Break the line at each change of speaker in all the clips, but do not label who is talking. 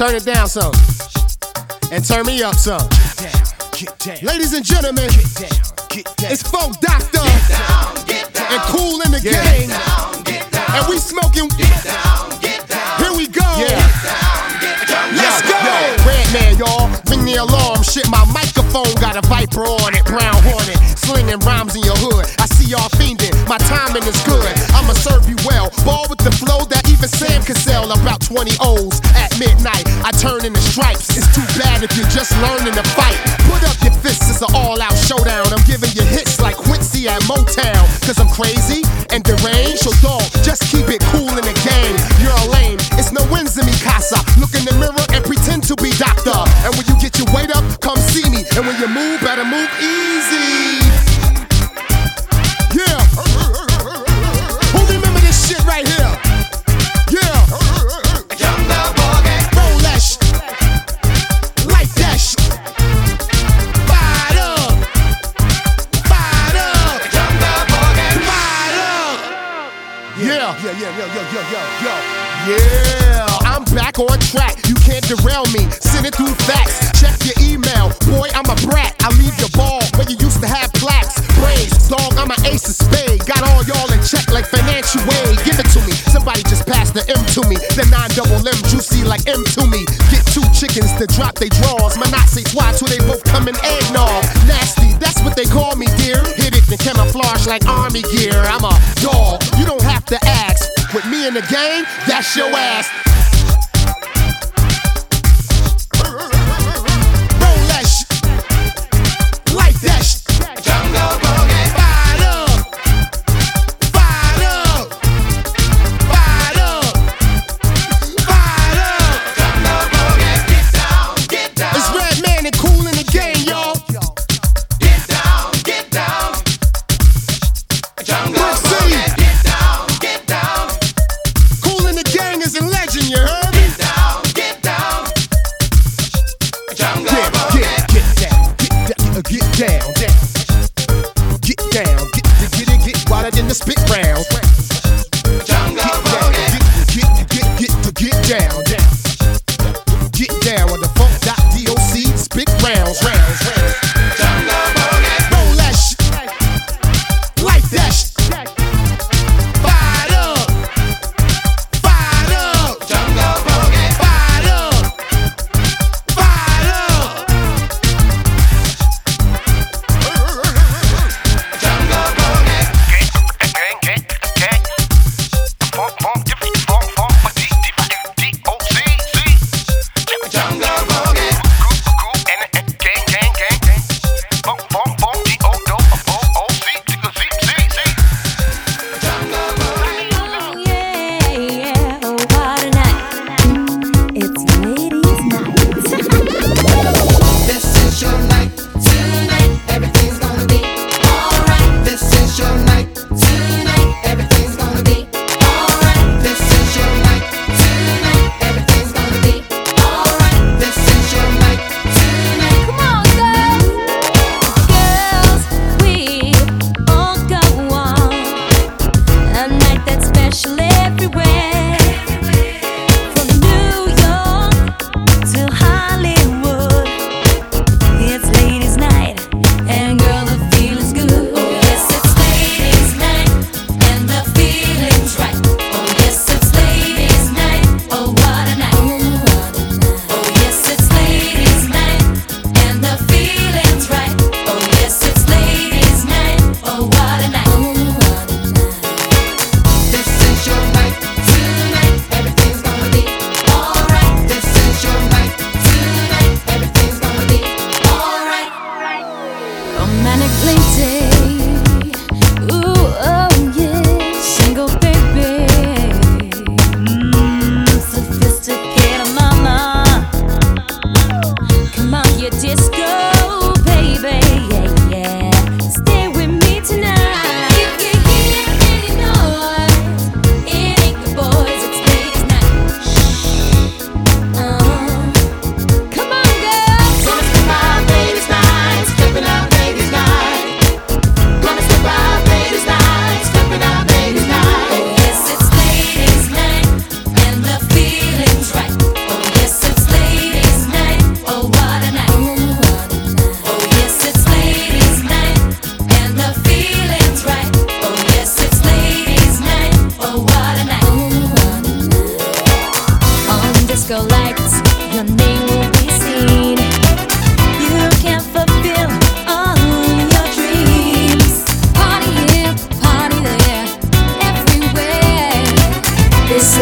Turn it down some. And turn me up some. Ladies and gentlemen, it's Funk Doctor and Kool in the Gang. And we smoking. Here we go. Let's go. Redman, y'all. Ring the alarm. Shit, my microphone got a Viper on it. Brown Hornet. Slinging rhymes in your hood. I see y'all fiending. My timing is good. I'ma serve you well. Ball with the flow that even Sam can sell. About 20 O's at midnight. I turn into stripes. It's too bad if you're just learning to fight. Put up your fists. It's an all-out showdown. I'm giving you hits like Quincy at Motown. Cause I'm crazy and deranged. So dog, just keep it cool in the game. You're a lame. It's no wins in me, casa. Look in the mirror and pretend to be doctor. And when you get your weight up, come see me. And when you move, better move easy. Yeah. Who remember this shit right here? Yeah. Roll that shit. Like that shit. Fired up. Fired up. Fired up. Yeah. Yeah, I'm back on track. You can't derail me. Send it through facts. Check your email. Boy, I'm a brat. I leave your ball where you used to have plaques. Brains, dog, I'm an ace of spade. Got all y'all in check like financial aid. Give it to me. Somebody just pass the M to me. The 9-double-M juicy like M to me. Get 2 chickens to drop they draws. Menacé twats who they both come in eggnog. Nasty, that's what they call me, dear. Hit it and camouflage like army gear. I'm a dog. You don't have to ask. With me in the game, that's your ass. Roll that shit. Like that shit. Fired up. Fired up. Fired up. Fired up. It's Redman and Kool in the Gang, y'all.
Get down.
Kool in the Gang is a legend,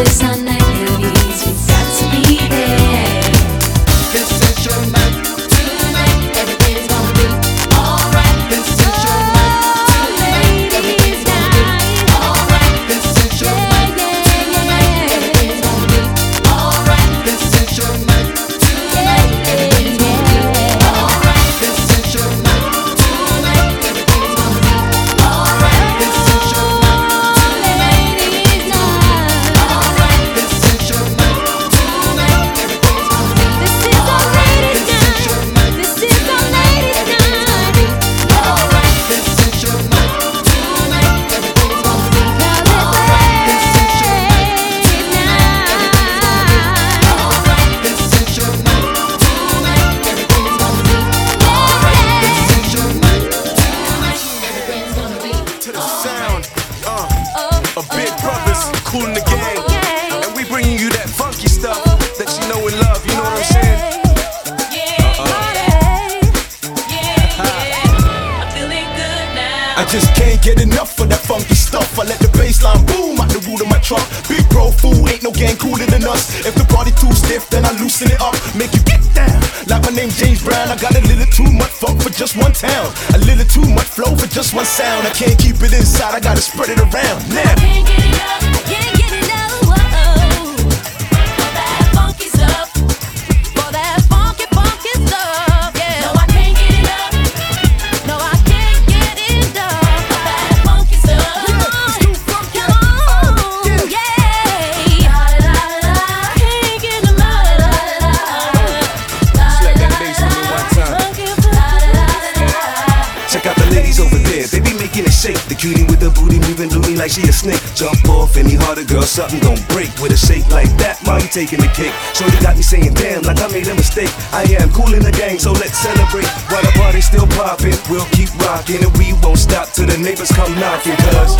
this on night, ladies, you got to be there.
This is your night. Tonight, everything's gonna be alright. This is your night. Tonight, everything's gonna be alright. This is your night. Tonight, everything's gonna be alright. This is your night. Tonight, everything's gonna be alright. This is your night. Tonight, everything's gonna be alright. This is your night. Tonight, everything's gonna be alright. This is your night. Tonight, everything's gonna be
This is our ladies' night. This is our ladies' night.
alright. This is your night. Tonight, everything's gonna be alright. This is your night. Alright. This is your night. Tonight, everything's gonna be alright. This is your night. Tonight, everything's gonna be
To the sound of Big Brothers, Kool and the Gang. And we bringing you that funky stuff that you know and love, you know what I'm saying?
I just can't get enough of that funky stuff. I let the bassline boom out the root of my trunk. Big bro fool, ain't no gang cooler than us. If the party too stiff, then I loosen it up. Make you get down, like my name James Brown. I got a little too much funk for just one town. A little too much flow for just one sound. I can't keep it inside, I gotta spread it around. Now
Can't get enough, can't get enough, whoa. For that funky stuff, for that funky, funky stuff, yeah. No, I can't get enough, no, I can't get enough for that funky stuff. Come on, yeah. Can't get enough.
Slap that bass on me one time.
check out the ladies over there, they be making it shake. The cutie with the booty moving loony like she a snake. Jump off any harder, girl, something gon' break. With a shake like that, ma, you taking the cake. So you got me saying damn, like I made a mistake. I am Kool in the Gang, so let's celebrate. While the party's still poppin', we'll keep rockin'. And we won't stop till the neighbors come knockin'. Cause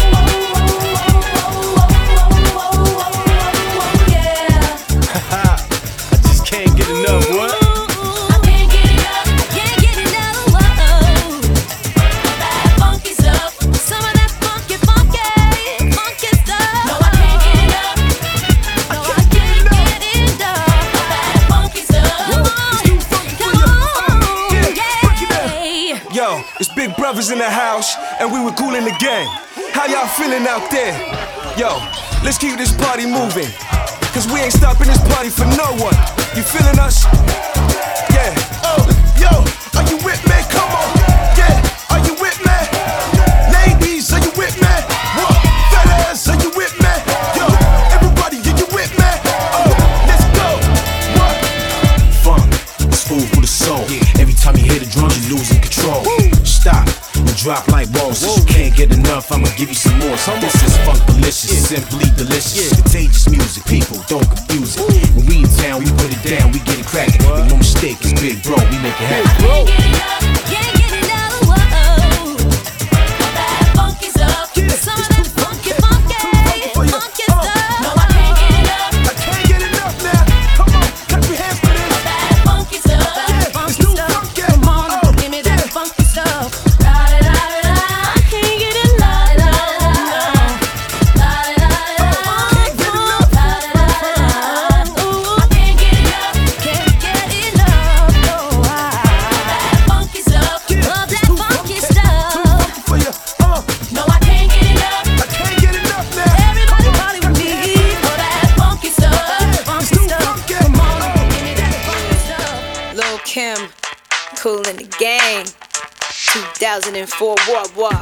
I just can't get enough, what?
I can't get enough, can't get enough, whoa. That funky stuff, some of that funky, funky, funky stuff. No, I can't get enough, no, I can't get enough. That funky stuff, come on, yeah.
yo, it's Big Brothers in the house, and we were Kool in the Gang. How y'all feeling out there? Yo, let's keep this party moving. Cause we ain't stopping this party for no one. You feeling us? Yeah. Oh, yo, are you with me? Come on. Yeah, are you with me? Ladies, are you with me? What? Fellas, are you with me? Yo, everybody, are you with me? Oh, let's go. What? Funk, it's food for the soul. Every time you hear the drums, you're losing control. Stop and drop like balls. Since you can't get enough, I'ma give you some more. So this is funkalicious, simply delicious. Contagious music, people don't confuse it. When we in town, we put it down, we get it crackin'. Make no mistake, it's Big Bro, we make it happen.
Can't get enough, can't get enough, whoa. That funky stuff, some of that funky, funky, funky stuff. No, I can't get enough.
I can't get enough now. Come on, clap your hands for this.
That funky stuff, that funky stuff. Come on, give me that funky stuff. I can't get enough. I can't get enough, can't get enough. No, that funky stuff, love that funky stuff.
For you,
No, I can't get enough.
I can't get enough now.
Everybody party with me for that funky stuff, funky stuff. Come on, give me that funky stuff.
Lil' Kim, Kool in the Gang, 2004, what?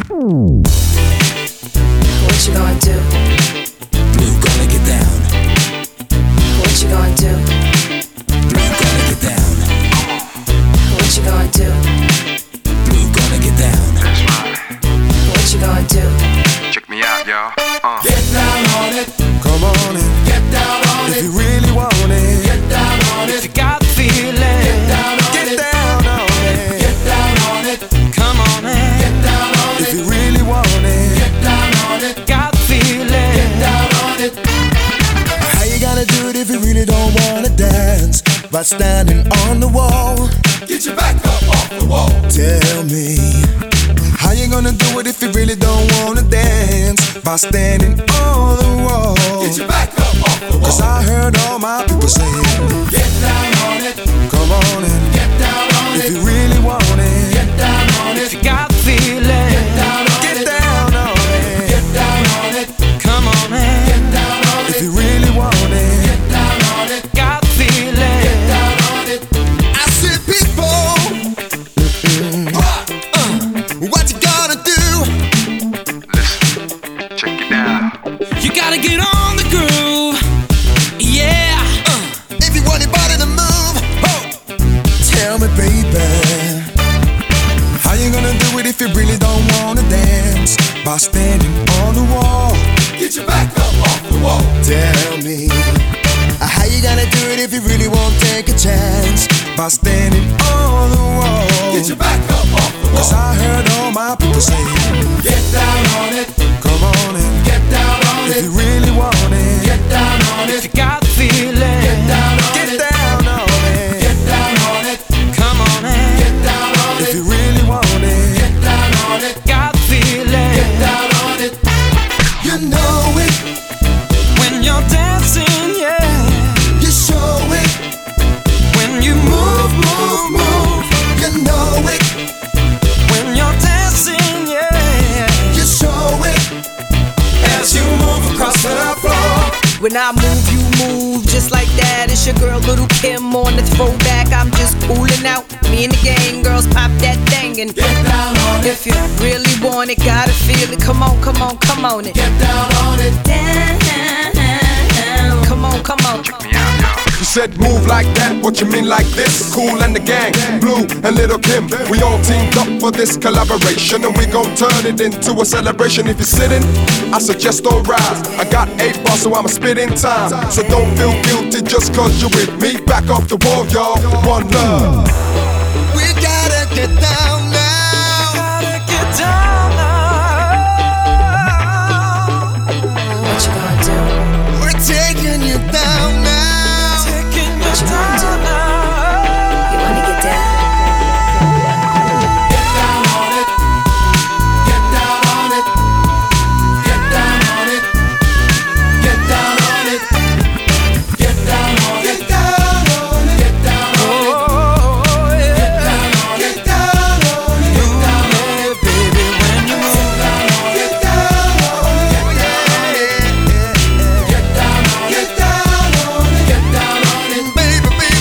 What you gonna do?
Blue gonna get down.
What you gonna do?
Blue gonna get down.
What you gonna do?
Blue gonna get down.
What you gonna do?
Check me out, y'all.
Get down on it.
Come on in,
Get down on
if
it.
you really want it.
Get down on it.
You got the feeling.
Get down on
Get
it.
down on it.
Get down on it.
Come on, man.
Get down on
If
it.
you really want it.
Get down on it.
Got the feeling.
Get down on it.
How you gonna do it if you really don't wanna dance? By standing on the wall.
Get your back up off the wall.
Tell me, how you gonna do it if you really don't wanna dance? By standing on the wall.
Get your back up
Cause I heard all my people saying, get down on it. Come on and get down on it. If you really want it, get down on it. If you got the feeling, get down on it. Get down on it. Come on and get down on it. If you really want it, get down on it. Got the feeling, get down on it. I said, people, what you gonna do?
Listen, check it out.
You gotta get on the groove. Yeah.
If you want your body to move, tell me, baby, how you gonna do it if you really don't wanna dance? By standing on the wall. Get your back up off the wall. Tell me, how you gonna do it if you really won't take a chance? By standing on the wall. Get your back up off the wall. Cause I heard all my people say, get down on it. Come on and get down on it. If you really want it, get down on it. If you got the feeling, get down on it. Get down on it. Get down on it. Come on and get down on it. If you really want it, get down on it. Got the feeling, get down on it. You know it when you're dancing, yeah. You show it when you move, move, move. You know it when you're dancing, yeah. You show it as you move across the floor.
When I move, you move just like that. It's your girl, Little Kim, on the throwback. I'm just cooling out. Me and the gang girls pop that thing and
Get down on it.
if you really want it, gotta feel it. Come on, come on, come on it.
Get down on it.
Down. Come on, come on.
Check me out, y'all.
You said move like that, what you mean like this? Cool and the gang, Blue and Little Kim, we all teamed up for this collaboration, and we gon' turn it into a celebration. If you're sitting, I suggest don't rise. I got 8 bars, so I'ma spit in time. So don't feel guilty just cause you're with me. Back off the wall, y'all. One love. We gotta get down now. Gotta get down now.
What you gonna do?
We're taking you down now.
What you gonna do? You wanna get down?
Get down on it. Get down on it. Get down on it. Get down on it. Get down on it. Get down on it. Get down on it. Get down on it. Get down on it. Get down on it, baby, when you move. Get down on it. Get down on it. Get down on it. Get down on it. Get down on it, baby, baby.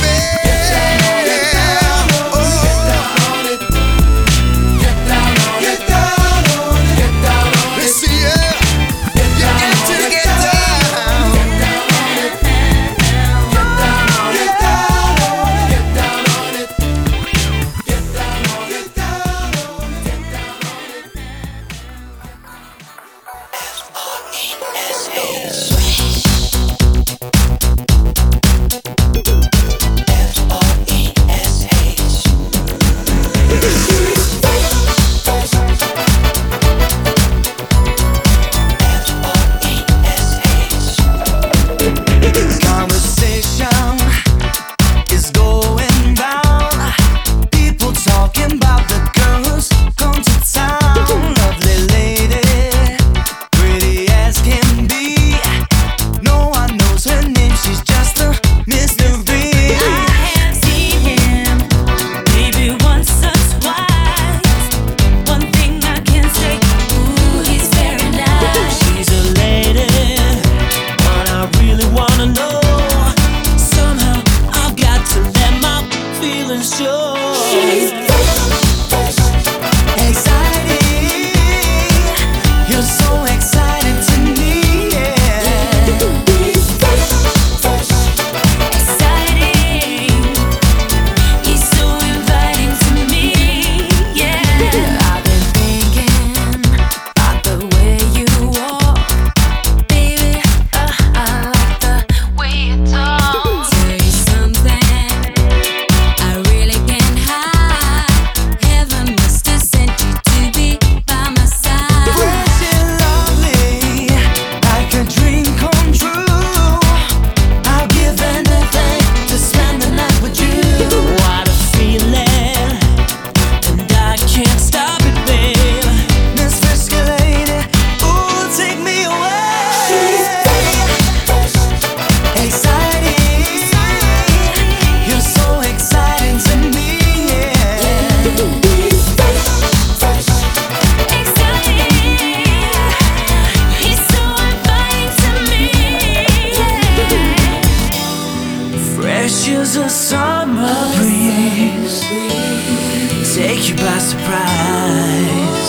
just a summer breeze, take you by surprise.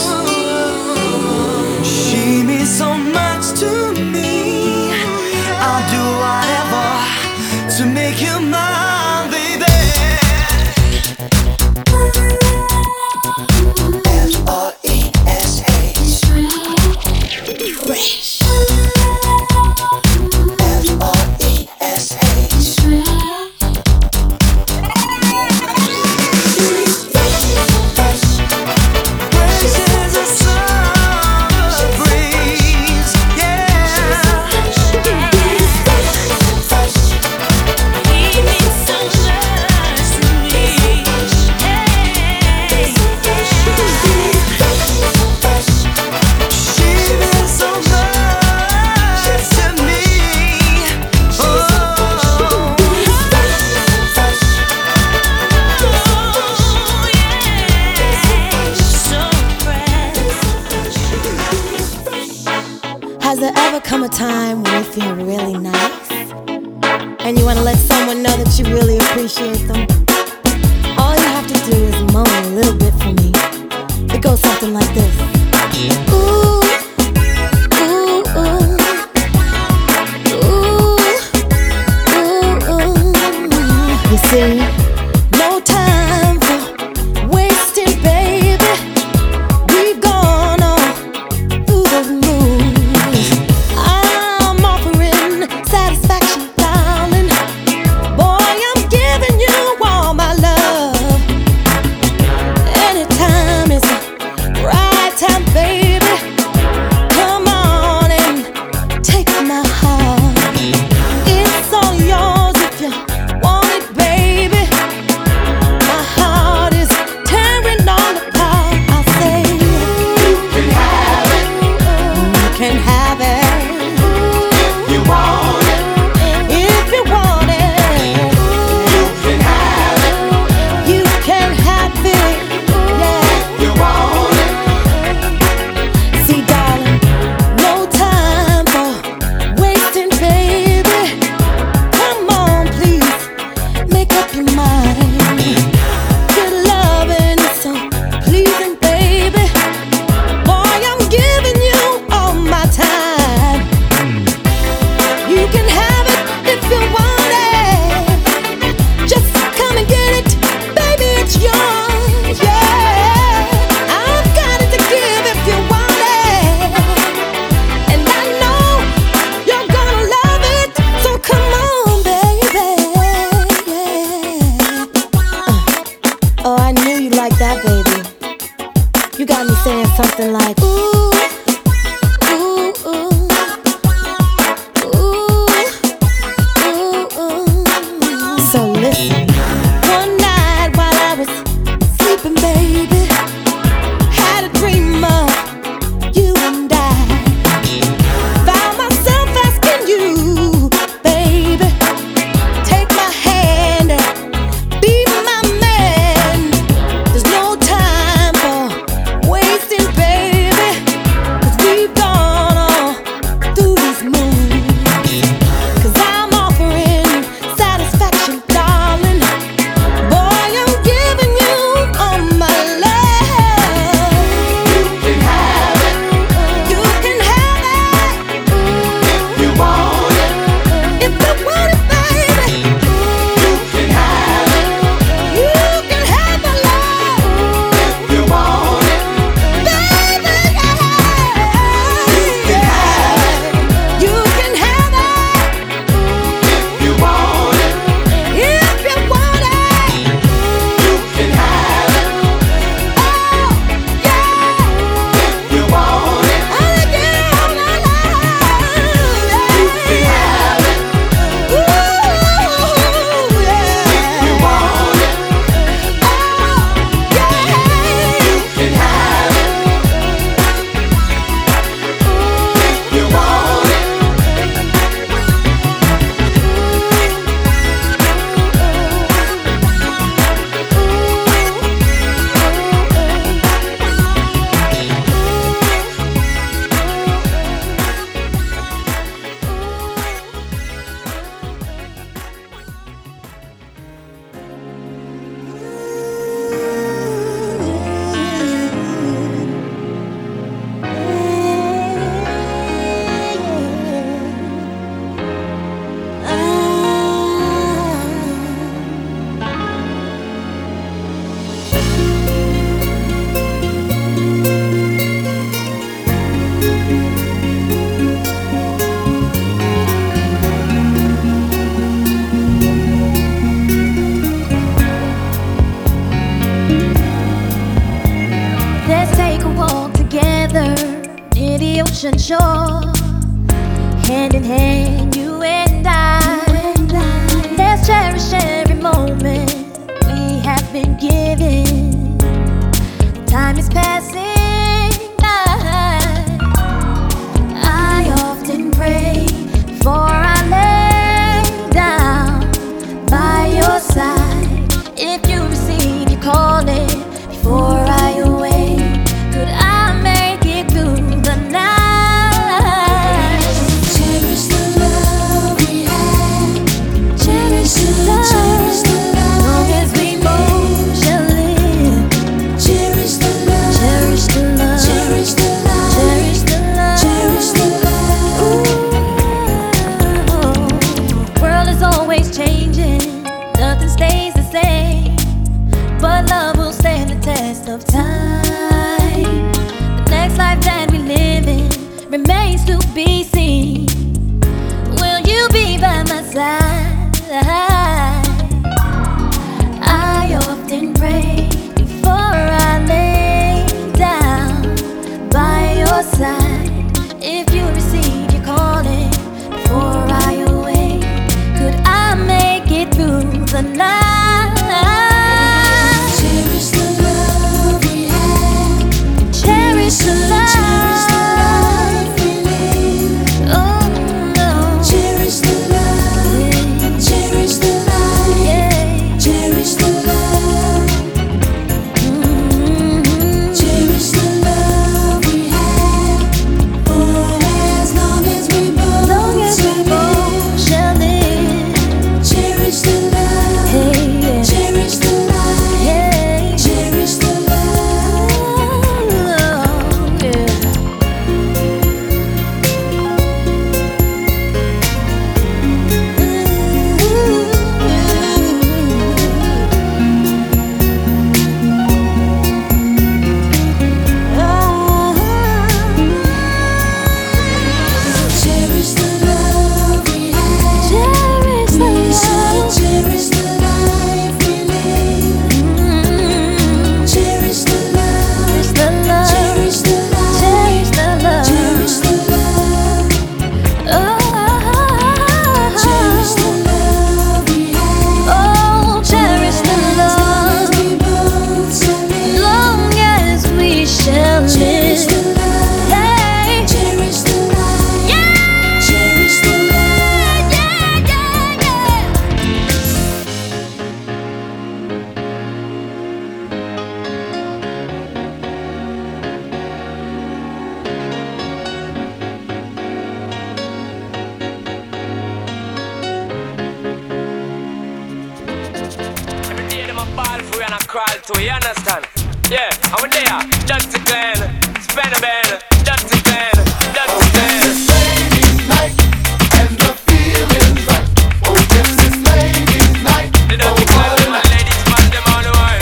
She means so much to me. I'll do whatever to make you mine, baby. F-R-E-S-H Fresh.
Has there ever come a time when you feel really nice and you want to let someone know that you really appreciate them? All you have to do is moan a little bit for me. It goes something like this. Ooh, ooh, ooh. Ooh, ooh, ooh. You see, no time for wasting, baby. We've gone all through the moves. I'm offering satisfaction, darling. Boy, I'm giving you all my love. Anytime is the right time, baby. Come on and take my heart. It's all yours if you want it, baby. My heart is tearing all apart. I say you can have it. You can have it. You want it. If you want it, you can have it. You can have it. Yeah, you want it. See, darling, no time for wasting, baby. Come on, please, make up your mind. Good loving is so pleasing, baby. Boy, I'm giving you all my time. You can have it if you want it. Just come and get it, baby, it's yours. Yeah, I've got it to give if you want it. And I know you're gonna love it. So come on, baby. Yeah. Oh, I knew you'd like that, baby. You got me saying something like ooh, ooh, ooh, ooh, ooh, ooh. So listen, one night while I was sleeping, baby, had a dream of you and I. Found myself asking you, baby, take my hand and be my man. There's no time for wasting, baby. ocean shore, hand in hand, you and I. Let's cherish every moment we have been given. Time is passing by. I often pray before I lay down by your side. If you receive your calling before I awake, could I make it through the night? Cherish the love we had. Cherish the love. Cherish the love. Long as we both shall live. Cherish the love. Cherish the love. Cherish the love. Cherish the love. Cherish the love. World is always changing. Nothing stays the same, but love will stand the test of time. The next life that we live in remains to be seen. Will you be by my side? I often pray before I lay down by your side. If you receive your calling before I awake, could I make it through the night? Cherish the love we had. Cherish the love. Cherish the life we live. Oh no. Cherish the love. Cherish the life. Yeah. Cherish the love. Cherish the love we had. For as long as we both shall live. Cherish the love. Hey, yeah. Cherish the life. Yeah. Cherish the love. Yeah. Cherish the love we had. Cherish the love. Cherish the life we live. Cherish the love. Cherish the love. Cherish the love. Cherish the love. Cherish the love we had. Oh, cherish the love. Long as we shall live. Cherish the love. Hey. Cherish the life. Yeah. Cherish the love. Yeah, yeah, yeah.
Every day them a ball for you and I crawl to you, understand? Yeah, I'm there, Dr. Glenn, Spanner Ben, Dr. Glenn, Dr. Glenn. The Dr. Glenn, my ladies, man, them all the while.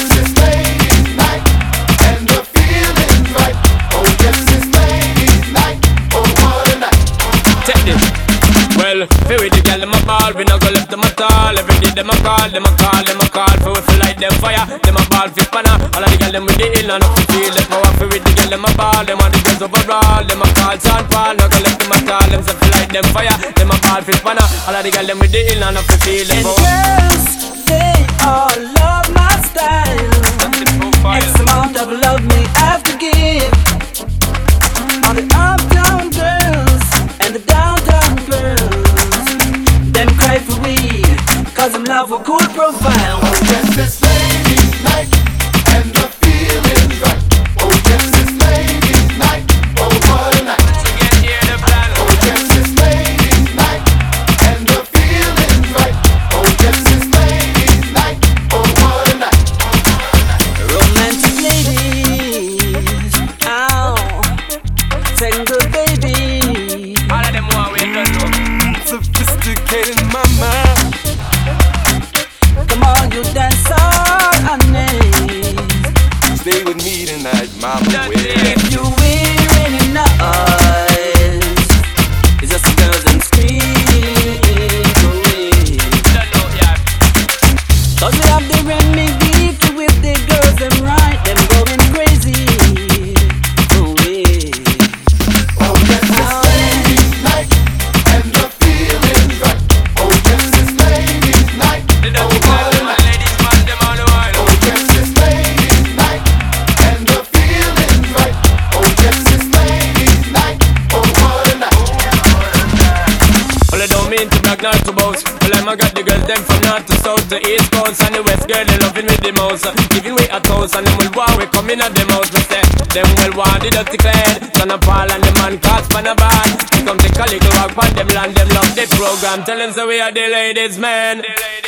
Take this. Well, here with the girl, them a ball, we no go left them at all. Every day them a call, them a call, them a call. For we feel like them fire, them a ball fit panna. All of the girl them with the ill and up to feel the power. For with the girl them a ball, them want the girls overall. Them a call, San Paul, no go left them at all. Them say feel like them fire, them a ball fit panna. All of the girl them with the ill and up to feel the
And
power.
girls, they all love my style.
That's the profile.
X amount of love me have to give. All the uptown girls and the downtown girls, them cry for we, cause them love a cool profile.
To get here the plan.
Romantic ladies, ow, single baby.
All of them want we don't know.
Sophisticated mama.
Come on, you dance on.
Well, I got the girls them from north to south to east coast and the west girl they loving with the most. Giving way a toast and them will war we coming at them house. We say them well want the dirty clan. Son of Paul and the man cast Panaban. We come take a little walk on them land. Them love the program. Tell them so we are the ladies man.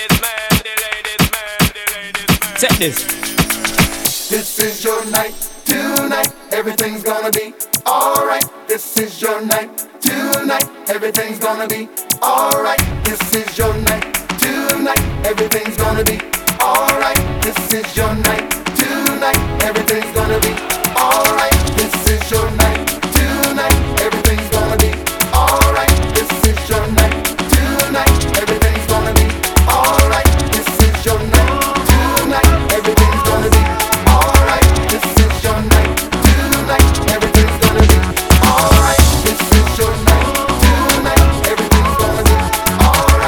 Check this.
This is your night, tonight, everything's gonna be alright. This is your night, tonight, everything's gonna be alright. This is your night, tonight, everything's gonna be alright. This is your night, tonight, everything's gonna be alright. This is your night, tonight, everything's gonna be alright. This is your night, tonight, everything's gonna be alright. This is your night, tonight, everything's gonna be alright. This is your night, tonight, everything's gonna be alright. This is your night, tonight, everything's gonna be alright.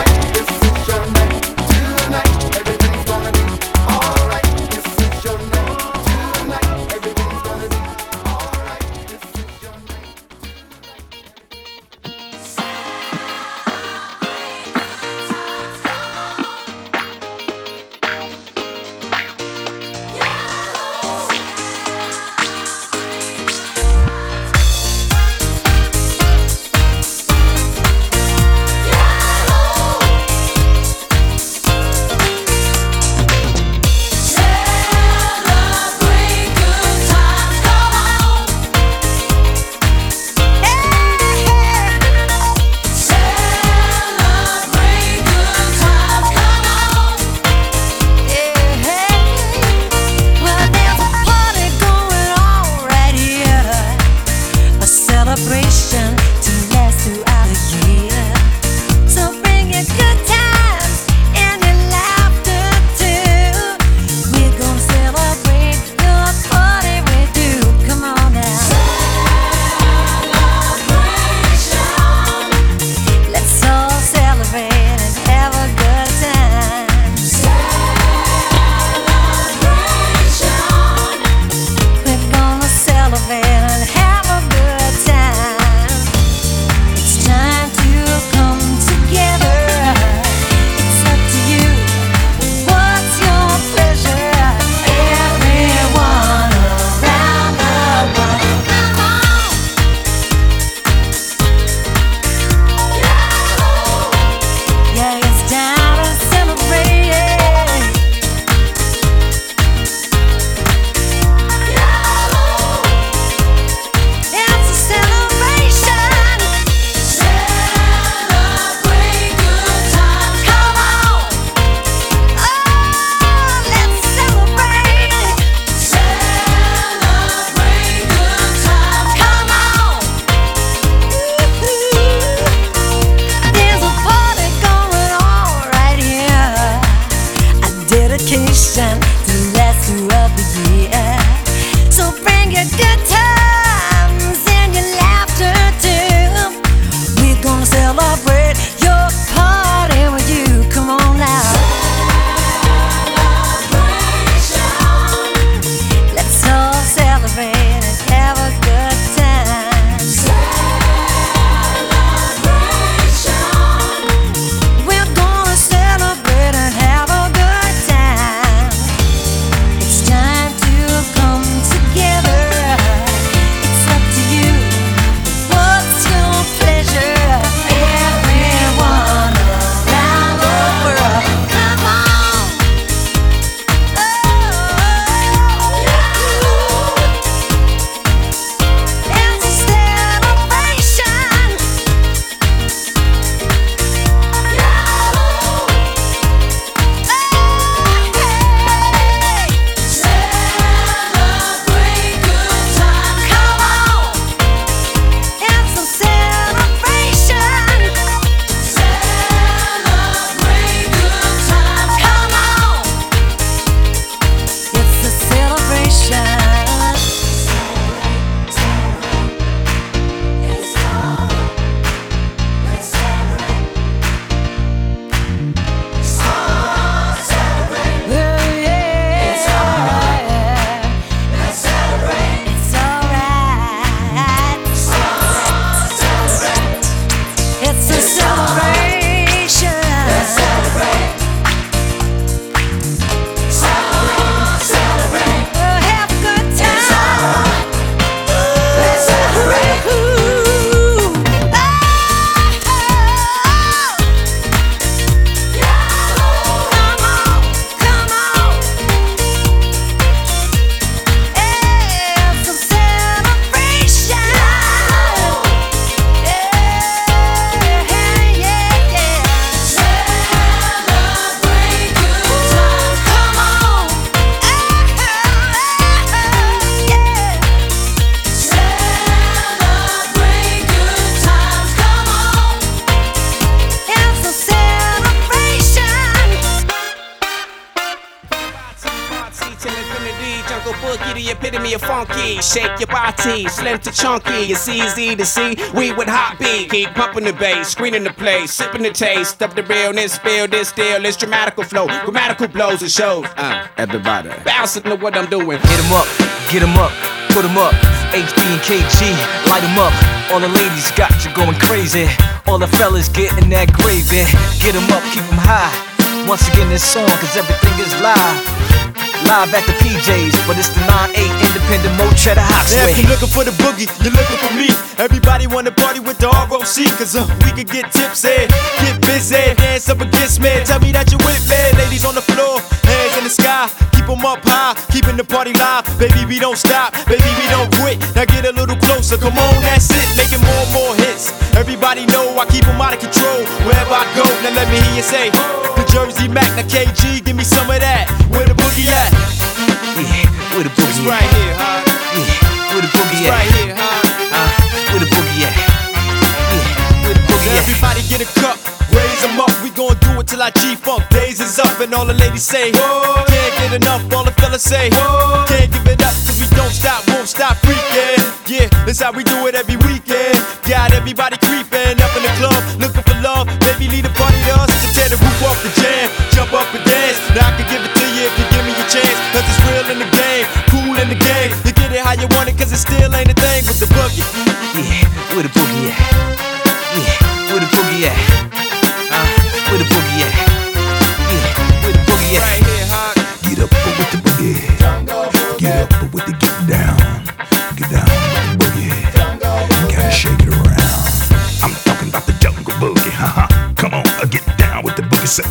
jungle boogie, the epitome of funky. Shake your body, slim to chunky. It's easy to see, we with hot beat. Keep pumping the bass, screening the play, sipping the taste of the realness. Feel this deal, it's dramatical flow, grammatical blows and shows. Everybody, bouncing to what I'm doing.
Hit 'em up, get 'em up, put 'em up. HB and KG, light 'em up. All the ladies got you going crazy. All the fellas getting that gravy. Get 'em up, keep 'em high. Once again this song, cause everything is live. Live at the PJs, but it's the 9-8 independent Mo Cheddar Hoxway.
Now if you're looking for the boogie, you're looking for me. Everybody wanna party with the ROC, cause we can get tipsy, get busy, dance up against me. Tell me that you're with me. Ladies on the floor, hands in the sky, keep 'em up high, keeping the party live. Baby, we don't stop, baby, we don't quit. Now get a little closer, come on, that's it. Making more and more hits. Everybody know I keep 'em out of control wherever I go. Now let me hear you say, the Jersey Mac, now KG, give me some of that. Where the boogie at?
Yeah, where the boogie
it's
at?
right here, huh?
Yeah, where the boogie
it's
at?
right here, huh?
Where the boogie at? Yeah, where the boogie at?
Everybody get a cup, raise 'em up. We gon' do it till our G-Funk days is up. And all the ladies say, whoa, can't get enough. All the fellas say, whoa, can't give it up. Cause we don't stop, won't stop freaking. Yeah, that's how we do it every weekend. Got everybody creeping up in the club, looking for love. Baby, lead the party to us to tear the roof off the jam. Jump up and dance. Now I can give it to you if you give me a chance. Cause it's real in the game, cool in the game. You get it how you want it, cause it still ain't a thing with the boogie.
Yeah, where the boogie at? Yeah, where the boogie at? Where the boogie at? Yeah, where the boogie at?
Right here, huh?
Get up with the boogie. Get up with the get down. Get down with the boogie. Gotta shake it around. I'm talking about the jungle boogie. Haha. Come on, get down with the boogie. Say,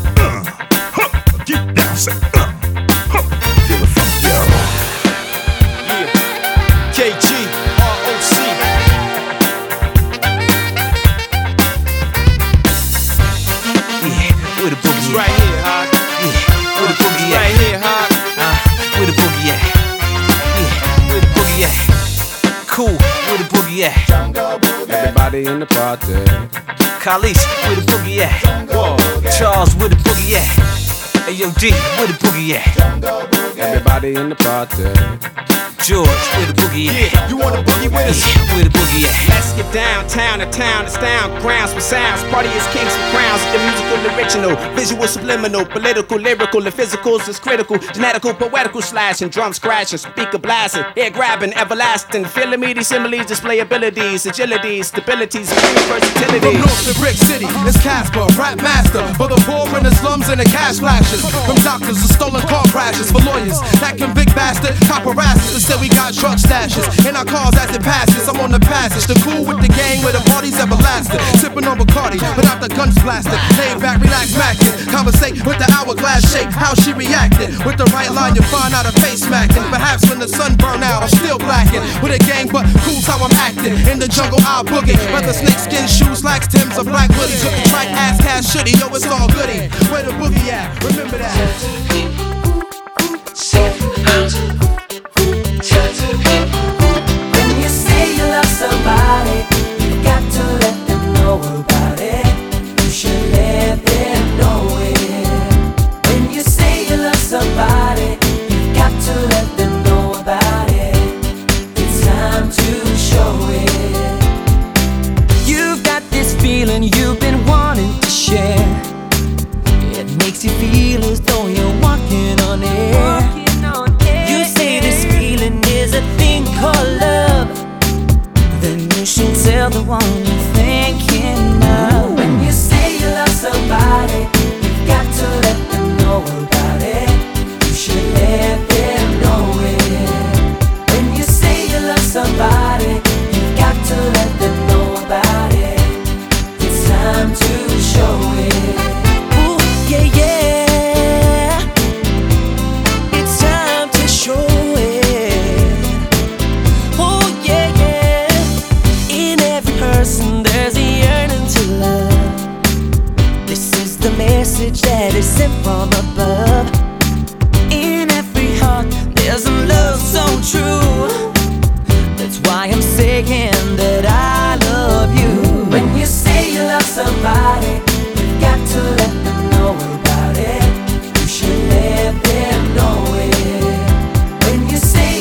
get down. Say, feel the funk, yo.
Yeah. KG, ROC.
Yeah, where the boogie at?
Right here, huh?
Yeah, where the boogie at?
Right here, huh?
Where the boogie at? Yeah, where the boogie at? Cool, where the boogie at?
Everybody in the party.
Khalees, where the boogie at?
Whoa.
Charles, where the boogie at? AOD, where the boogie at?
Everybody in the party.
George, where the boogie at?
Yeah, you wanna boogie with us?
Yeah, where the boogie at?
Let's get downtown to town, it's down grounds with sounds. Party is kings with crowns. The musical, original, visual, subliminal, political, lyrical, the physicals is critical, genetical, poetical, slashing, drum scratching, speaker blasting, air grabbing, everlasting. Feeling me, these similes display abilities, agilities, stabilities, versatility.
From North to Brick City, it's Casper, rap master. For the poor in the slums and the cash flashes. From doctors to stolen car crashes. For lawyers that convict bastard, paparazzi. Said we got truck stashes in our cars as it passes. I'm on the passage, the cool with the gang where the party's everlasting. Sipping on Bacardi, without the guns blasted. Laid back, relax, macking. Conversate with the hourglass shape, how she reacted. With the right line, you find out her face smacking. Perhaps when the sun burn out, I'm still blacking. With a gang, but cool's how I'm acting. In the jungle, I'll boogie. Whether snakeskin shoes, slacks, Timbs, or black hoodies. With the track, ass, cash, shitty. Yo, it's all goody. Where the boogie at? Remember that.
When you say you love somebody, you got to let them know about it. You should let them know it. When you say you love somebody, you got to let them know about it. It's time to show it.
You've got this feeling you've been wanting to share. It makes you feel as though you're walking on air. You say this feeling is a thing called love. Then you should tell the one you're thinking of.
When you say you love somebody, you got to let them know about it. You should let them know it. When you say you love somebody, you got to let them know about it. It's time to show it.
Ooh, yeah, yeah. It's time to show it. Oh, yeah, yeah. In every person there's a yearning to love. This is the message that is sent from above. In every heart there's a love so true. That's why I'm saying that I love you.
When you say you love somebody, you got to let them know about it. You should let them know it. When you say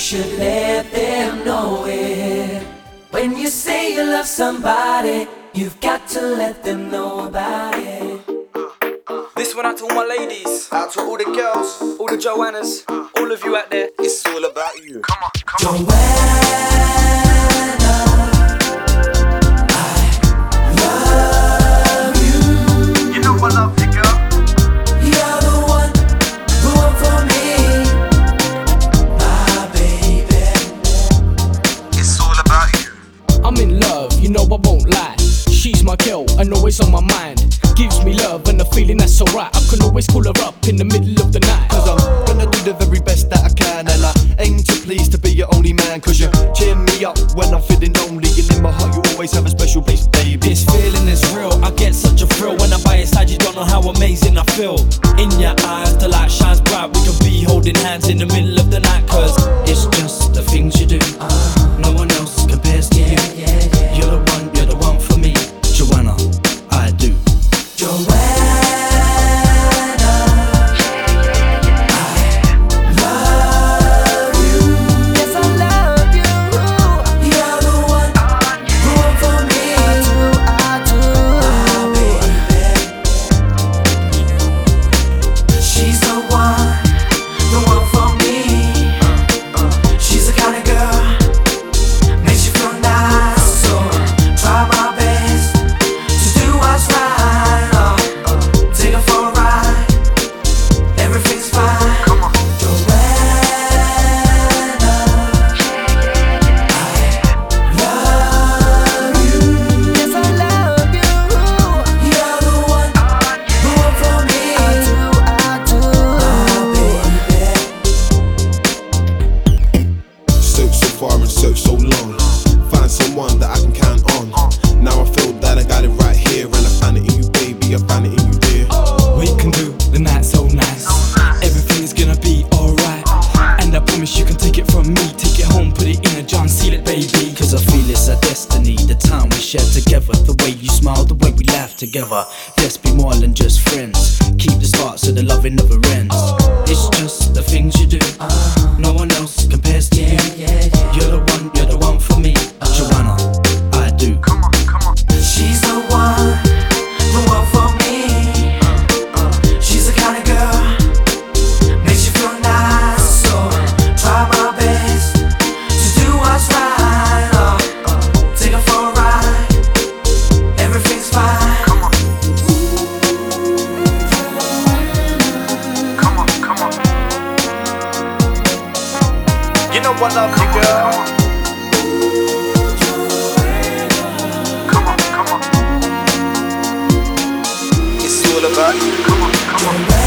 should let them know it. When you say you love somebody, you've got to let them know about it.
This one out to all my ladies, out to all the girls, all the Joannas, all of you out there. It's all about you. Come on, come on.
Joanna, I love you.
You know I love you, girl.
You're the one for me, my baby.
It's all about you.
I'm in love, you know I won't lie. She's my girl and always on my mind. Gives me love and a feeling that's alright. I can always call her up in the middle of the night.
Cause I'm gonna do the very best that I can, and I aim to please to be your only man. Cause you cheer me up when I'm feeling lonely, and in my heart you always have a special place, baby.
This feeling is real, I get such a thrill. When I'm by your side you don't know how amazing I feel. In your eyes the light shines bright. We could be holding hands in the middle of the night. Cause it's just the things you do, no one else compares to you. You're the one for me, Joanna, I do.
Joanna, I love you. Yes, I love you. You're the one for me. I do. She's the one for me. She's the kind of girl makes you feel nice. So try my best to do what's right. Take her for a ride. Everything's fine. Come on. Joanna, I love you. Yes, I love you. You're the one for me. I do.
Search so far and search so long. Find someone that I can count on. Now I feel that I got it right here, and I found it in you, baby. I found it in you, dear.
We can do the night so nice. Everything's gonna be alright. And I promise you can take it from me. Take it home, put it in a jar and seal it, baby.
Cause I feel it's our destiny. The time we share together, the way you smile, the way we laugh together. Let's be more than just friends. Keep the spark so the loving never ends. It's just the things you do, no one else compares to you. You're the one for me, Joanna, I do.
Come on, come on.
She's the one for me. She's the kind of girl makes you feel nice. So try my best to do what's right. Take her for a ride. Everything's fine.
Come on. Come on, come on. You know I love you, girl. Come on, come on. It's all about you. Come on, come on.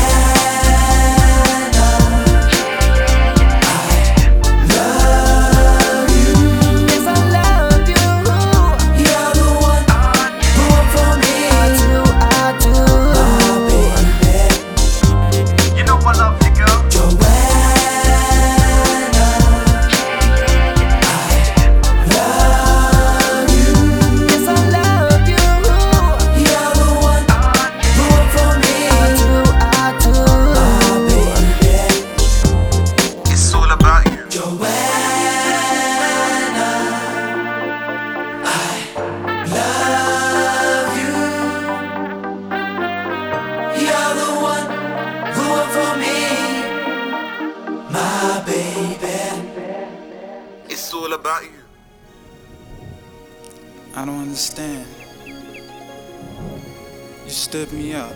Yes, I love you. You're the one for me. I do.
You know I love you, girl.
Yes, I love you. You're the one for me. I do.
It's all about you.
Joanna, I love you. You're the one for me, my baby.
It's all about you.
I don't understand. You stood me up.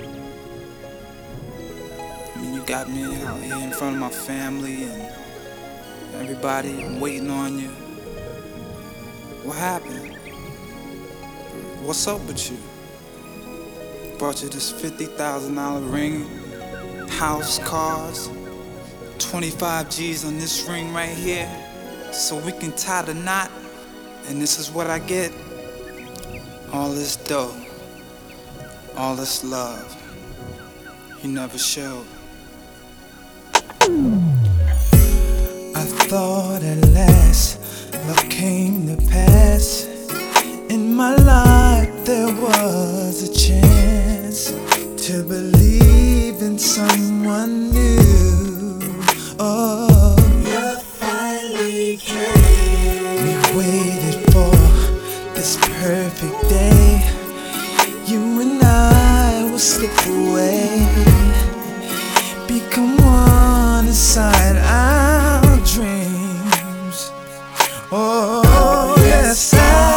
I mean, you got me out here in front of my family and everybody waiting on you. What happened? What's up with you? Brought you this $50,000 ring, house, cars, 25 G's on this ring right here, so we can tie the knot. And this is what I get. All this dough, all this love you never showed.
I thought at last love came to pass. In my life there was a chance to believe in someone new. Oh, you're fine. will slip away, become one inside our dreams. Oh, yes,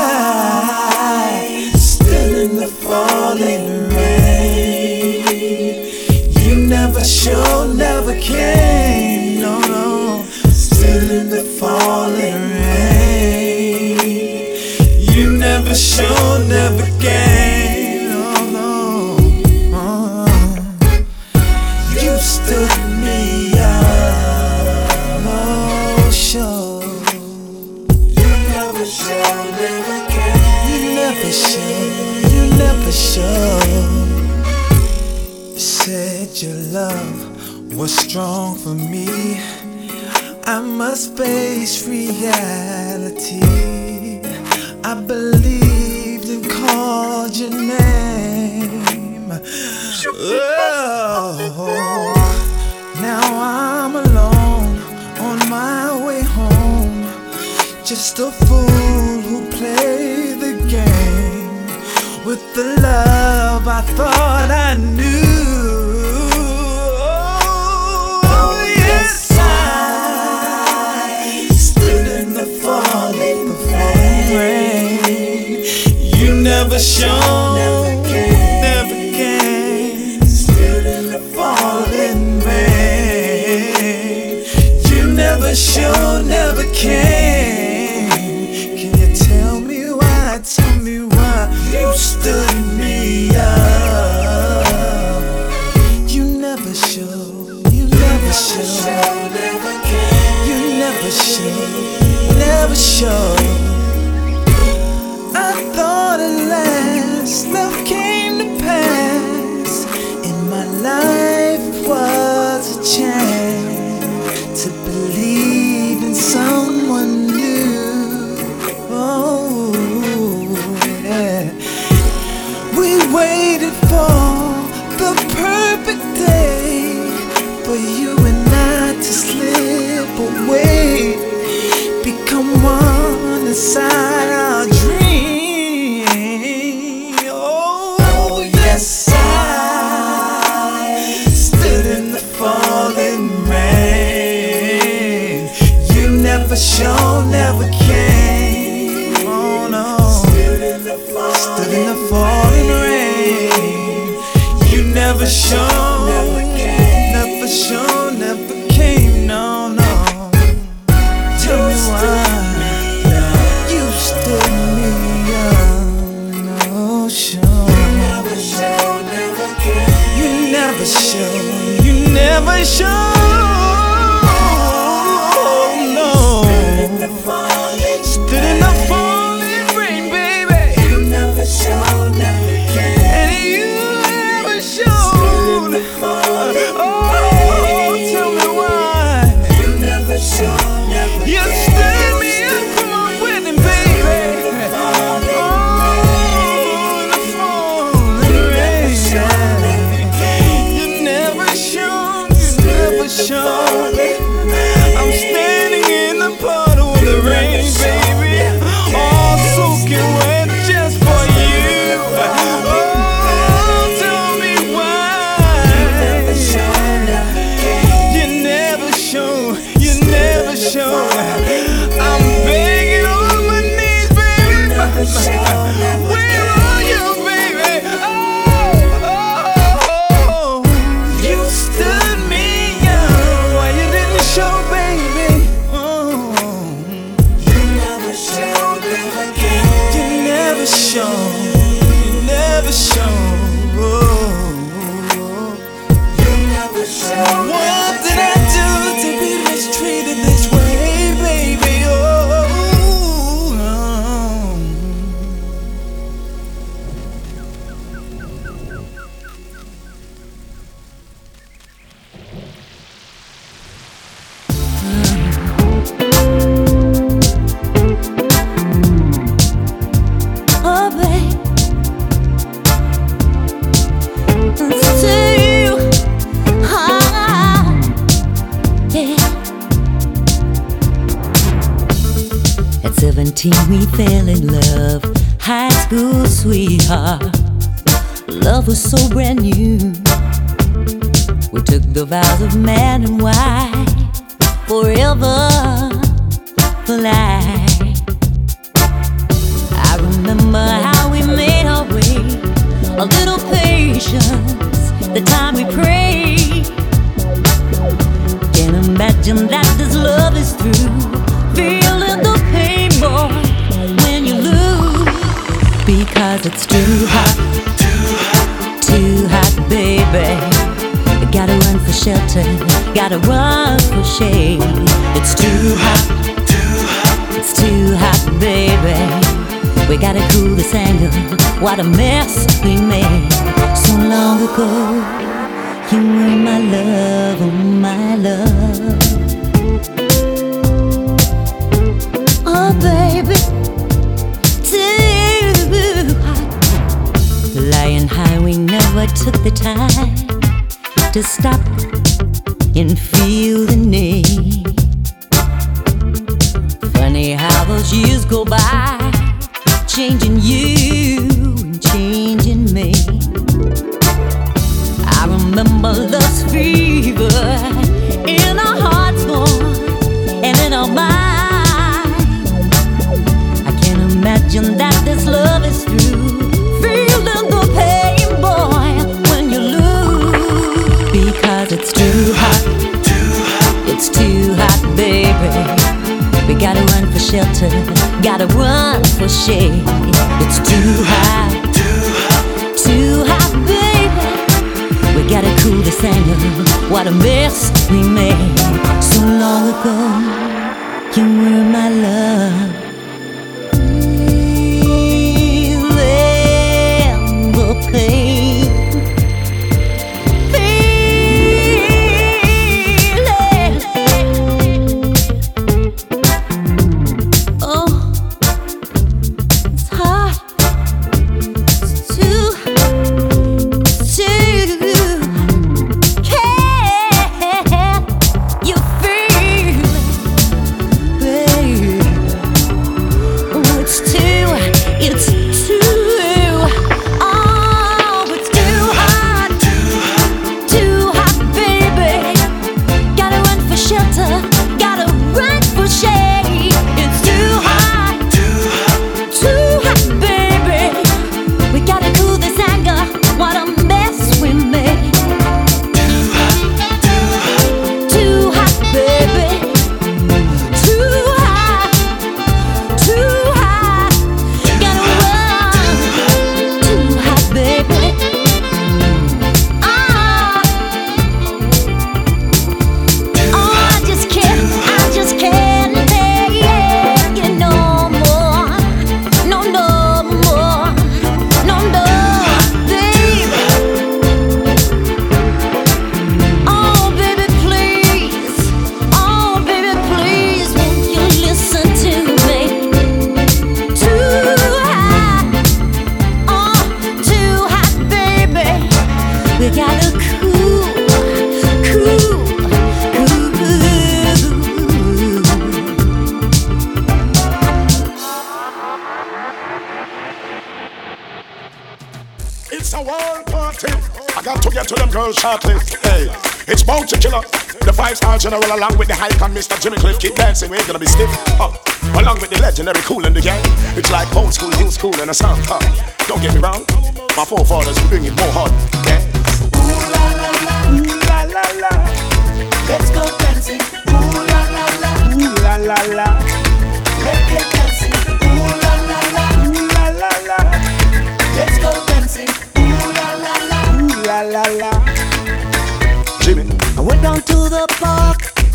I stood in the falling rain. You never showed, never came, no, no. Stood in the falling rain. You never showed, never came, no, no. You stood me up, oh, sure. You never showed, never came. You never showed, you never showed. Said your love was strong for me. I must face reality. I believed and called your name. Oh, now I'm alone on my way home. Just a fool who played the game with the love I thought I knew. Never shown, never came. Stood in the falling rain. You never showed, never came. Can you tell me why? Tell me why you stood me up. You never showed, you never showed, never came. You never showed, never showed. I thought at last love came to pass. In my life was a chance to believe in someone new. Oh, yeah. We waited for the perfect day for you and I to slip away, become one inside our dream. Yes, I stood in the falling rain. You never showed, never came. Oh no, stood in the falling rain. You never showed, never came. Never showed, never came. No, no. Tell me why you stood me up. No, sure. You never show, you never show, no. Stood in the falling rain, baby. You never showed, never came. And you never showed. Oh, tell me why. You never showed, never came. You stood me up for my wedding, baby. I'm standing in the puddle of the rain, baby, all soaking wet just for you. Oh, tell me why. You never show, you never show. I'm begging on my knees, baby. Where are you, baby? Oh, you stood me up. Why you didn't show, baby? Oh, you never showed, never came. You never showed, you never showed. Oh, you never showed. What did I do to be mistreated this way, baby? Oh,
Oh, babe, to you, yeah. At 17 we fell in love, high school sweetheart. Love was so brand new. We took the vows of man and wife, forever, for life. I remember how we made our way, a little patience, the time we prayed. Can't imagine that this love is through. Feeling the pain, boy, when you lose, because it's too hot, too hot, baby. Gotta run for shelter, gotta run for shade. It's too hot, it's too hot, baby. We gotta cool this anger, what a mess we made so long ago. You were my love, oh my love. Oh baby, too hot. Flying high, we never took the time to stop and feel the need. Funny how those years go by, changing you and changing me. I remember love's fever in our hearts, boy, and in our minds. I can't imagine that this love is through. Feeling the pain, boy, when you lose, because it's too hot, it's too hot, baby. We gotta run for shelter, gotta run for shade. It's too hot, too hot, baby. We gotta cool this anger, what a mess we made so long ago. You were my love. Feeling the pain,
shortly. Hey, it's Bounty Killer, the 5-star general, along with the Icon Mr. Jimmy Cliff. Keep dancing, we're gonna be stiff. Along with the legendary Kool in the gang. It's like old school, new school, and a sound. Don't get me wrong, my forefathers were bringing more hard. Yeah.
Ooh la la la, ooh la la la. Let's go dancing. Ooh la la la, ooh la la la. Let's get dancing. Ooh la la la, ooh la la la. Let's go dancing. Ooh la la la, ooh la la la.
Jimmy,
I went down to the park.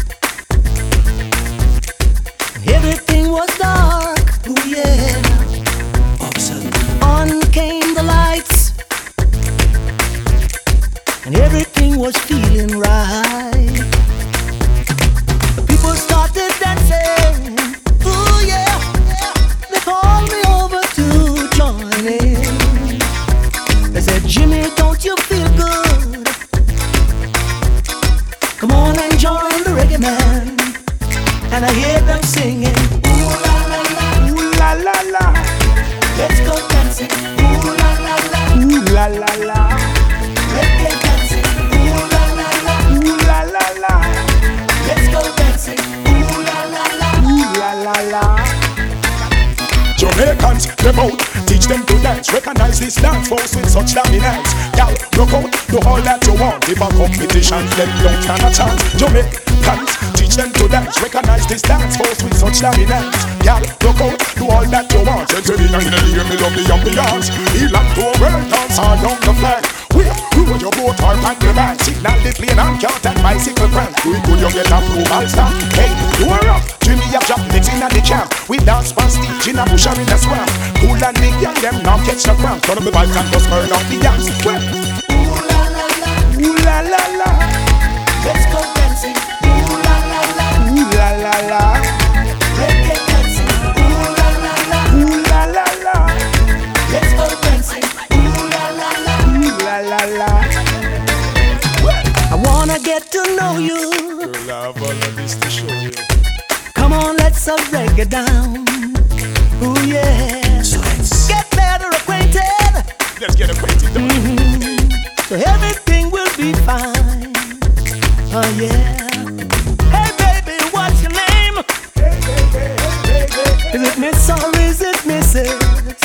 Everything was dark. Ooh yeah. On came the lights, and everything was feeling right. People started dancing. Ooh yeah. They called me over to join in. They said, Jimmy, don't you feel good? Come on and join the reggae man. And I hear them singing, ooh la la la, ooh la la la. Let's go dancing, ooh la la la, ooh la la la.
them out. Teach them to dance. Recognize this dance force with such dominance. Y'all, rock out, do all that you want. If a competition, then don't stand a chance. Jamaicans, teach them to dance. Recognize this dance force with such dominance. Y'all, rock out, do all that you want. Say to me, I hear me love the ambiance. Elan to a world dance all down the flag. We rule your boat or pack your bag. Signal the plane and count and bicycle crank. We could you get approval stop. Hey, you are up. Jimmy a drop next in the camp. We dance past stage in a bush or in a swamp. Cool and big young them now catch the cramp. Turn up the bike and just burn up the yams. Well, ooh la la la, ooh la la la. Let's go dancing. Ooh la la la, ooh la la la. Reggae dancing. Ooh la la la, ooh la la la. Let's go dancing. Ooh la la la, ooh la la la.
I wanna get to know you.
Girl, I have all of this to show you.
Come on, let's reggae down. Ooh yeah.
So let's
get better acquainted.
Let's get acquainted.
So everything will be fine. Oh yeah. Hey baby, what's your name? Is it Miss or is it Mrs.?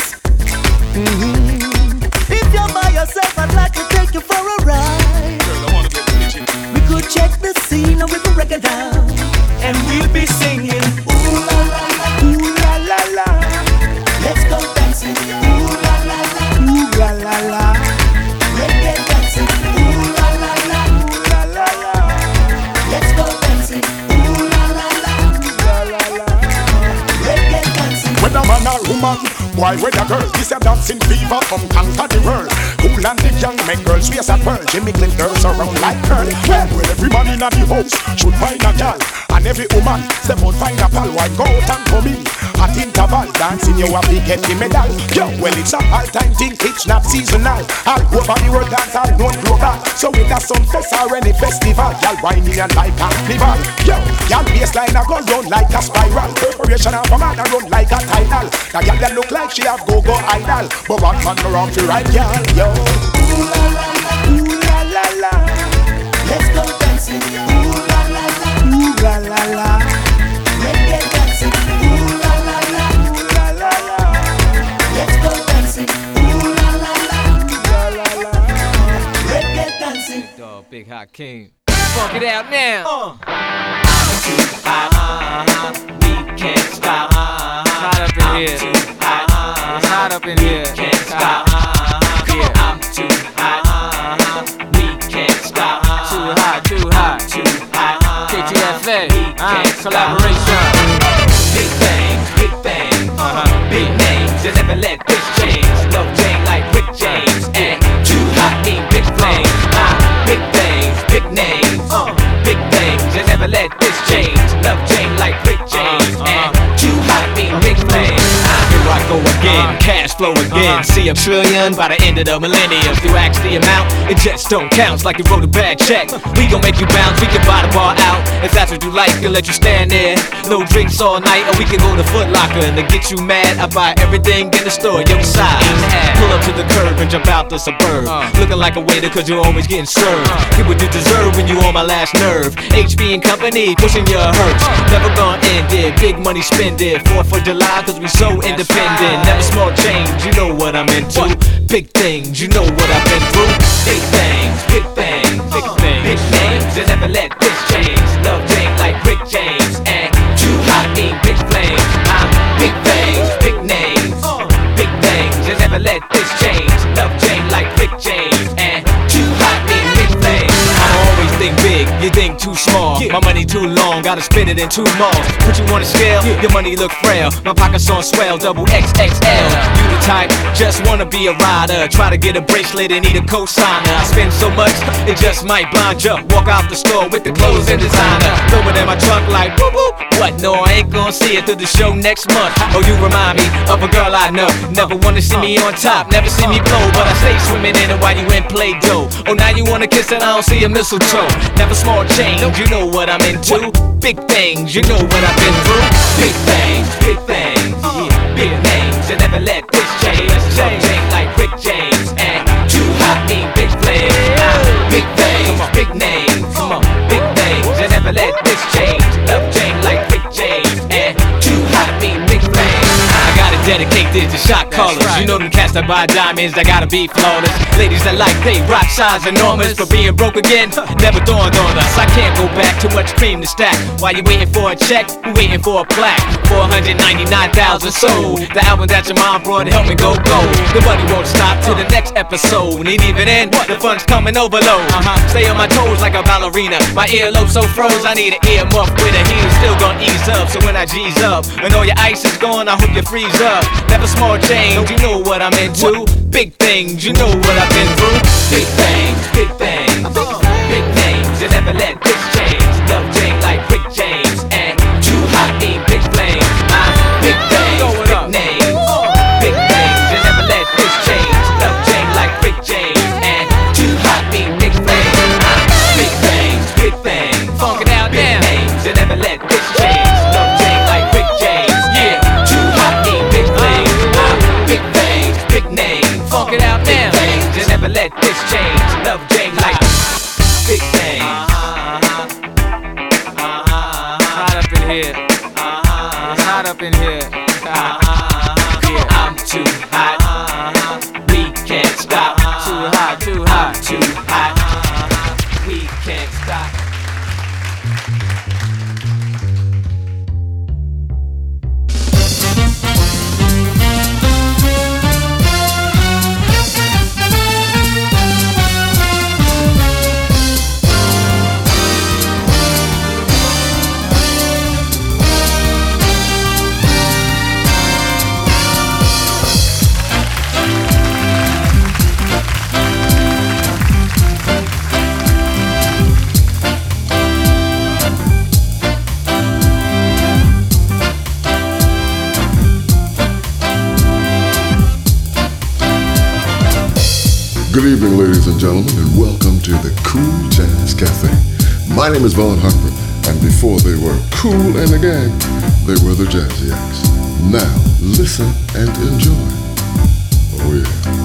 If you're by yourself, I'd like to take you for a ride.
Girl, I wanna get religion.
We could check the scene with the record down, and we'll be singing. Ooh la la la, ooh la la la. Let's go dancing. Ooh la la la, ooh la la la. Reggae dancing. Ooh la la la, ooh la la la. Let's go dancing. Ooh la la la, ooh la la la. Reggae dancing.
Whether man or woman, boy, whether girl, this a dancing fever from conquer the world. Cool and the young make girls face a pearl. Jimmy Clint girls around like curl. Well, every man in the house should find a girl, and every woman step out find a pal. Why go out and come in at interval dancing? You have to get the medal. Yo, well it's a all-time thing, it's not seasonal. All over the world dance all known global. So whether some fest or any festival, y'all whining and like carnival. Yo, y'all baseline a go round like a spiral. Preparation of a man a run like a tidal. Now y'all that look like she have go idle, but one man around to right y'all. Yo,
ooh la la la, ooh la la la. Let's go dancing. Ooh la la la, ooh la la la. Reggae dancing. Ooh la la la, ooh la la la. Let's go dancing. Ooh la la la, ooh la la la. Reggae dancing.
Big dog, big hot king. Funk it out now.
Too hot, we can't stop.
Hot up in here.
Too hot,
it's hot up in here.
Can't stop. Yeah, I'm too hot. We can't stop.
Too hot, too hot.
Too hot.
KTFA, collaboration.
Big things, big names. Just never let this change. Love Jane like Rick James. And too hot mean big flames. Big things, big names. Big things. Just never let this change. Love Jane like Rick James. And too hot mean big flames.
Here I go again, cash flow again. See $1 trillion by the end of the millennium. If you ask the amount, it just don't count. It's like you wrote a bad check. We gon' make you bounce, we can buy the bar out. If that's what you like, we'll let you stand there. No drinks all night, or we can go to Foot Locker. And to get you mad, I buy everything in the store, your size. Pull up to the curb and jump out the suburb. Looking like a waiter cause you're always getting served. Get what you deserve when you on my last nerve. HB and company, pushing your hurts. Never gonna end it, big money spend it. 4th of July cause we so independent. Never small change, you know what I'm into. Big things, you know what I've been through.
Big things, big things, big things. Big names, just never let this change. Love Jane like Rick James. And too hot mean big flames. Big things, big names. Big things, just never let this change. Love Jane like Rick James. And too hot mean big flames.
I always think big, you think too small. My money too long, gotta spend it in 2 malls. Put you on a scale, your money look frail. My pockets on swell, double XXL. You the type, just wanna be a rider. Try to get a bracelet and need a cosigner. I spend so much, it just might blind you. Walk out the store with the clothes and designer. Throw it in my trunk like whoop whoop. What? No, I ain't gonna see it through the show next month. Oh, you remind me of a girl I know. Never wanna see me on top, never see me blow. But I stay swimming in it while you in play dough. Oh, now you wanna kiss and I don't see a mistletoe. Never small change, you know what I'm into. Big things, you know what I've been through.
Big things, yeah, big names. You never let this change. Love Jane like Rick James. And too hot mean big flames. Big things, big names. Big things. You never let this change. Love Jane like Rick James. And too hot mean big flames.
I gotta dedicate is the shot callers. You know them cats that buy diamonds, that gotta be flawless. Ladies that like they rock size enormous, but being broke again never dawned on us. I can't go back, too much cream to stack. While you waiting for a check, we waiting for a plaque. 499,000 sold. The album that your mom brought helped me go gold. The money won't stop till the next episode. Ain't even in, the fun's coming overload. Stay on my toes like a ballerina. My earlobe so froze, I need an earmuff with a heel. Still gonna ease up, so when I G's up and all your ice is gone, I hope you freeze up. Never small change, you know what I'm into. Big things, you know what I've been through. Big things, big things, big names. You never let this change. Love Jane like Rick James, and too hot ain't big flames. Big things, big names, big things. You never let this change. Love Jane like Rick James, and too hot ain't big flames. Big things, big things. Funk it out now. Big names, you never let this change. Love Jane like Rick James, yeah. Too hot ain't big flames. Big things, big names. Funk it out now. You never let this change. Love Jane like big things. Hot up in here. It's hot up in here. Yeah, I'm too hot. We can't stop. Too hot, too hot, too hot. We can't stop.
Good evening, ladies and gentlemen, and welcome to the Cool Jazz Cafe. My name is Vaughn Harper, and before they were Cool and the Gang, they were the Jazziacs. Now, listen and enjoy. Oh yeah.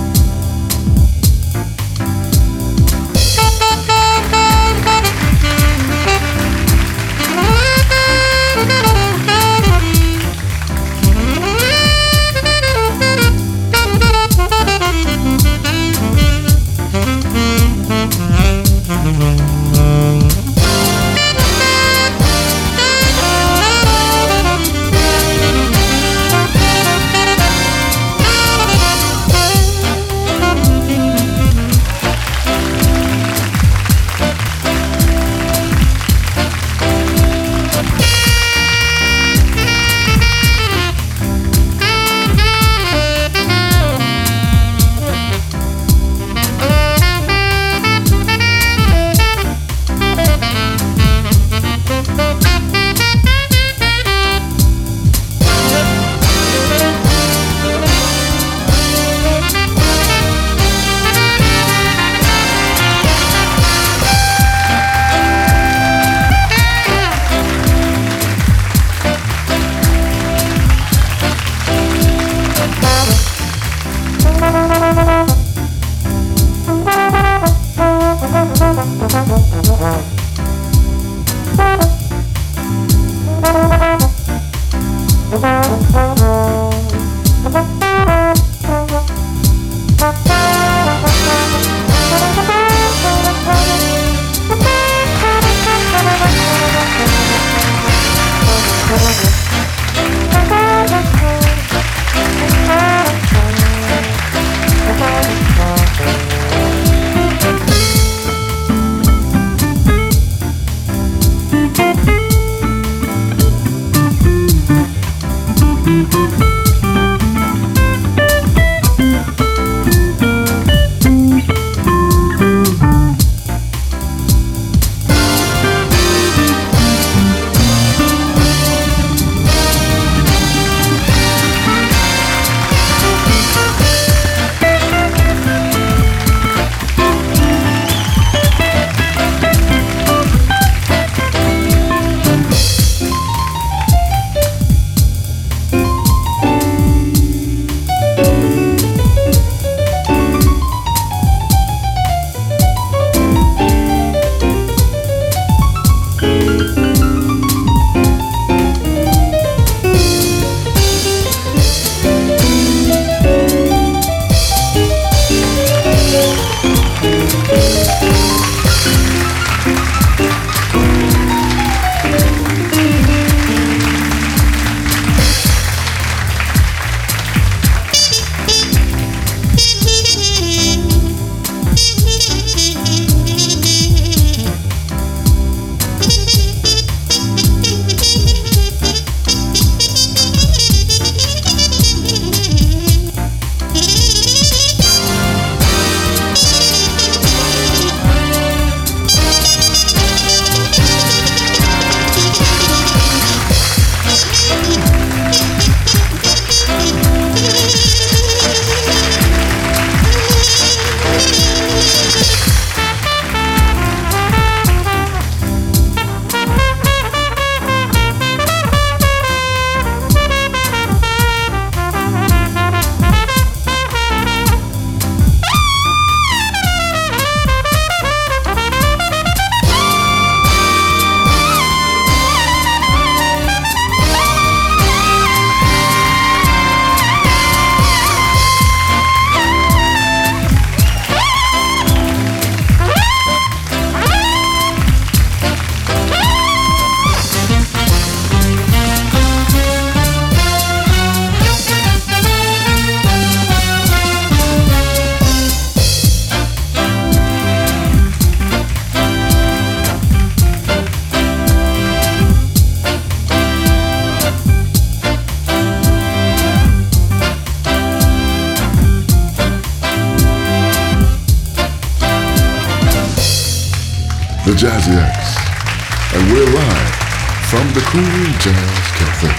The Jazzy-X, and we're live from the Cool Jazz Cafe.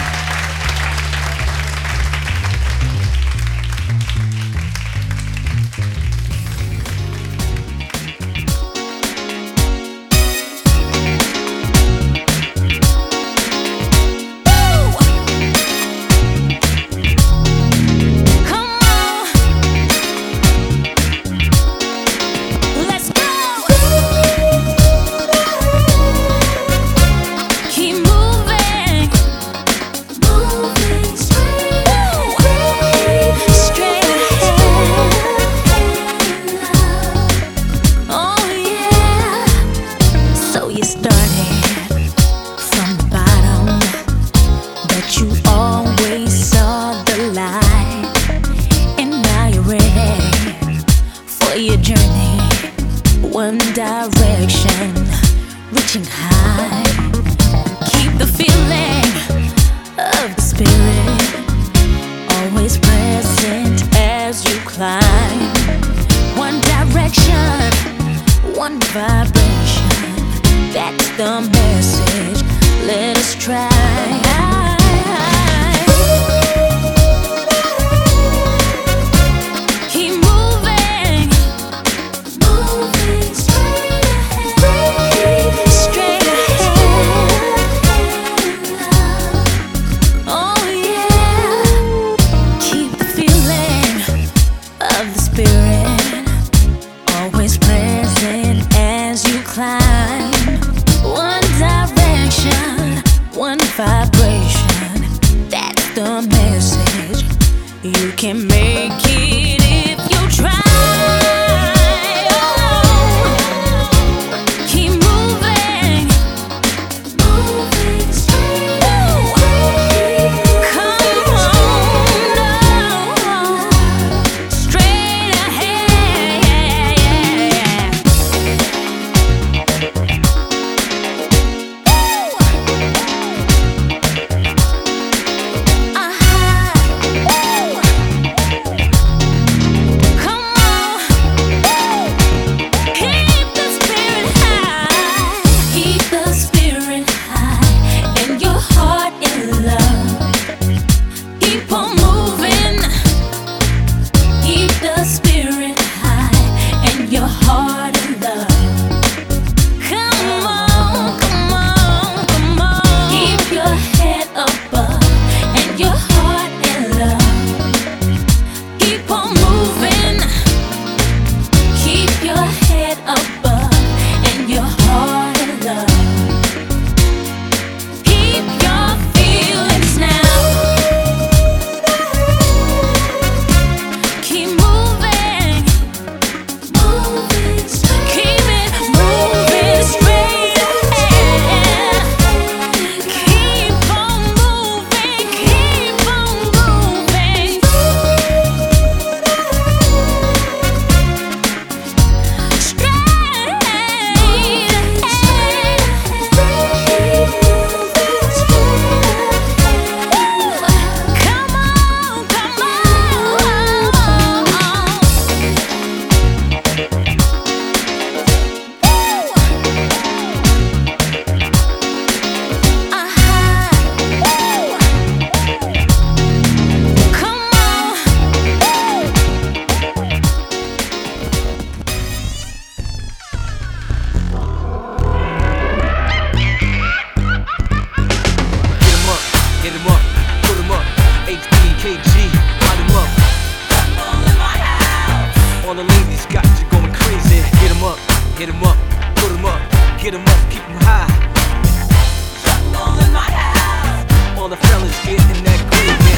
Hit 'em up, put 'em up, get 'em up, keep 'em high.
Jungle in my house.
All the fellas getting that gravy.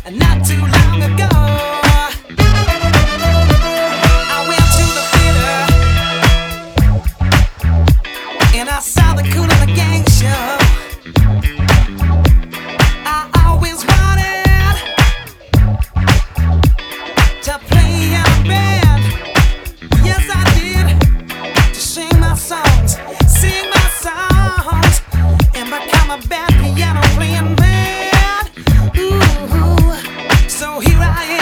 not too long ago. I went to the theater and I saw the Kool and the Gang show. I always wanted to play in a band. Yes, I did. To sing my songs and become a bad piano playing man. Ooh, so here I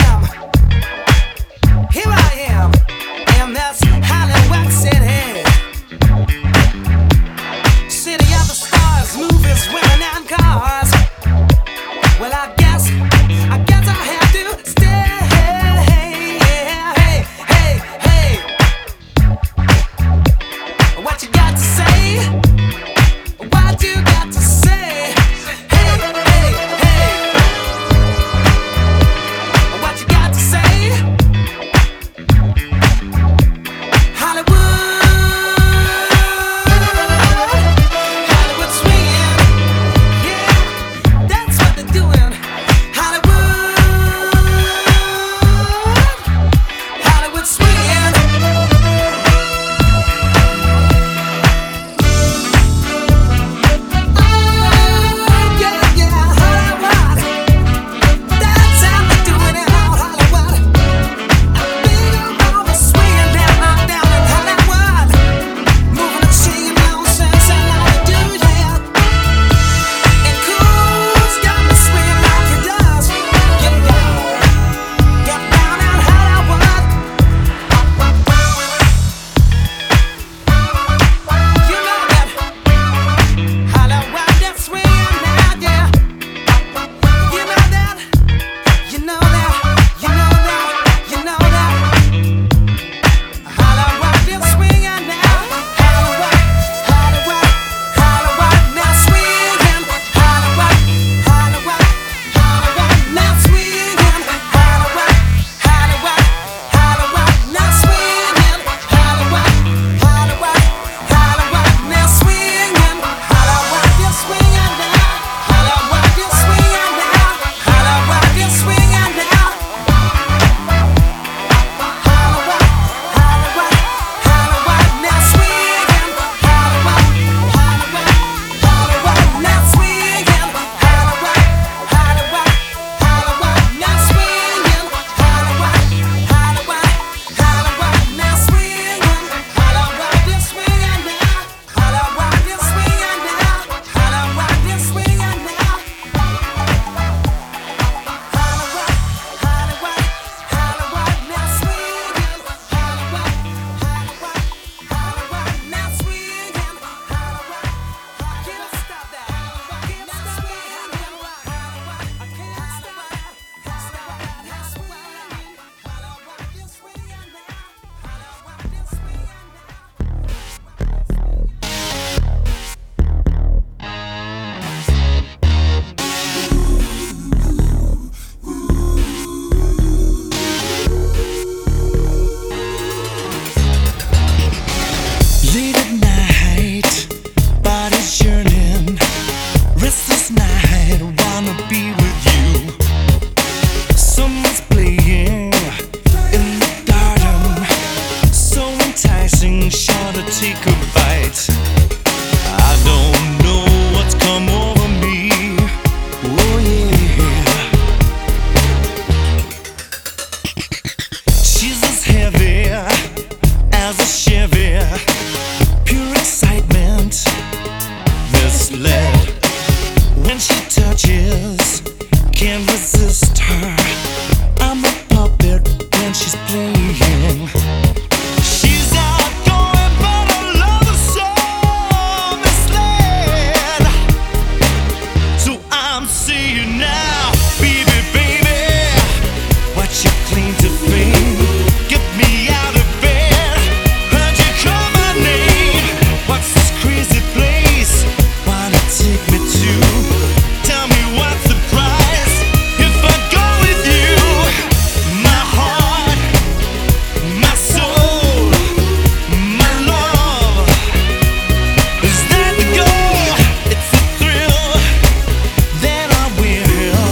am, and that's Hollywood City, city of the stars, movies, women, and cars. Well, I guess I have to stay. Hey, what you got to say? What you got to say? Hey, what you got to say? Hollywood swinging, yeah, that's what they're doing. Hollywood swinging.
Then I will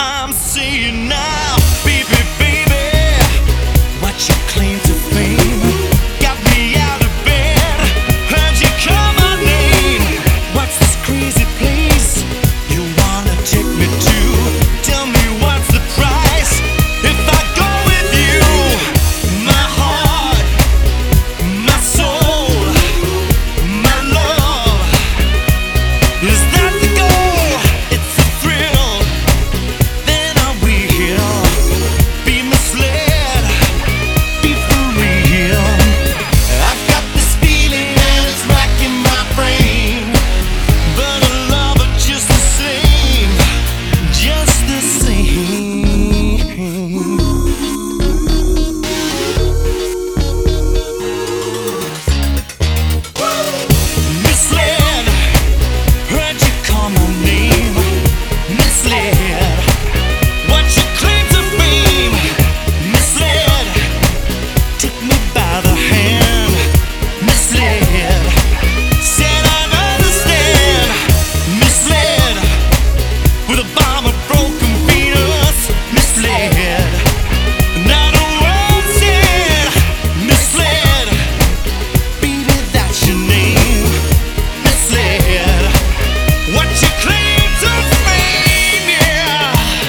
I'm saying now, baby, baby, what you claim to fame got me out of bed. Heard you call my name. What's this crazy place you wanna take me to? Tell me what's the price if I go with you? My heart, my soul, my love. Is that the goal? It's a thrill. Then I will be misled, be for real. I've got this feeling and it's racking my brain, but I love her just the same, just the same. Misled, heard you call my name. Misled, what you claim to fame. Misled, took me by the hand. Misled, said I understand. Misled, with a bomb of broken Venus. Misled, not a word said. Misled, baby, that's your name. Misled, what you claim to fame, yeah.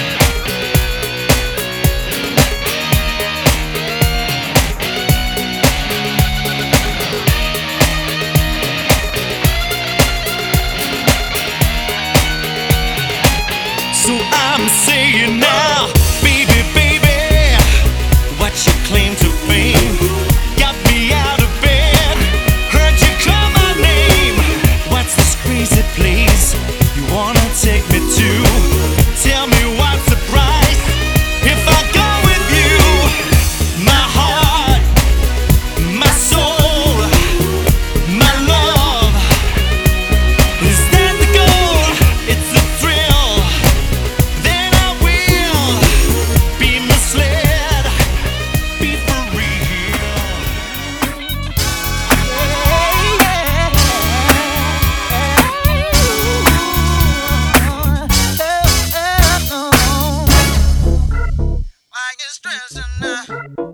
So I'm saying now, baby, baby, what you claim to fame got me out of bed. Heard you call my name. What's this crazy place you wanna take me to? Tell me what's the price if I go with you? My heart, my soul, my love. Is that the goal? It's a thrill. Then I will be misled, be for Why you stressing now?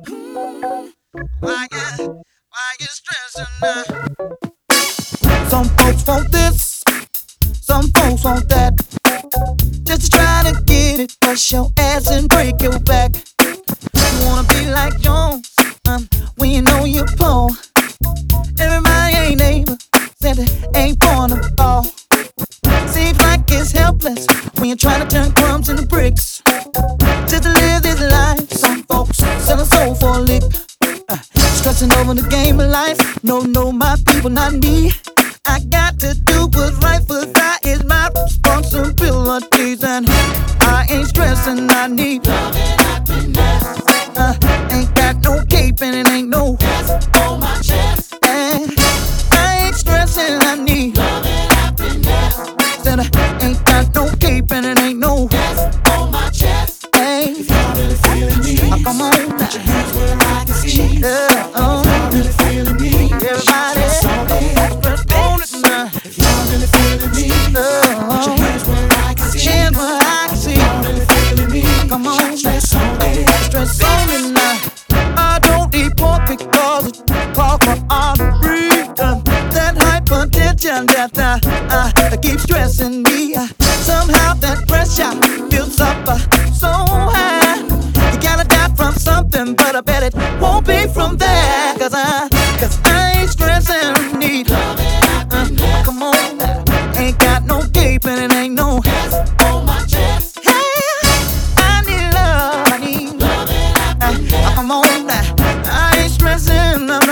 Why you stressing now?
Some folks want this, some folks want that. Just to try to get it, push your ass and break your back. You wanna be like Jones, when you know you're poor. Everybody ain't neighbor, said it ain't born of all. Seems like it's helpless when you're trying to turn crumbs into bricks. Just to live this life, some folks sell a soul for a lick. Stressing over the game of life, no, my people, not me. I got to do what's right, for that is my responsibilities. And I ain't stressing, I need love and happiness. Ain't got no cape and it ain't no on my chest. And I ain't stressing, I need love and happiness. Said I ain't got no cape and it ain't no on my chest. Hey, if y'all really feeling me, come on, put your hands where I can see. If y'all really feeling me, everybody, express on it now. If y'all really feeling me, put your hands where I can see. Hands where I can see. If y'all really feeling me, come on, stress on it, stress on it now. I don't need pork because it's called for all the breathe. That hypertension that keeps stressing me. Somehow that pressure builds up so high. You gotta die from something, but I bet it won't be from that. Cause I ain't stressing, need love. Come on, ain't got no cape and it ain't no on my chest. Hey, I need love, I need love. Come on, I ain't stressing, no.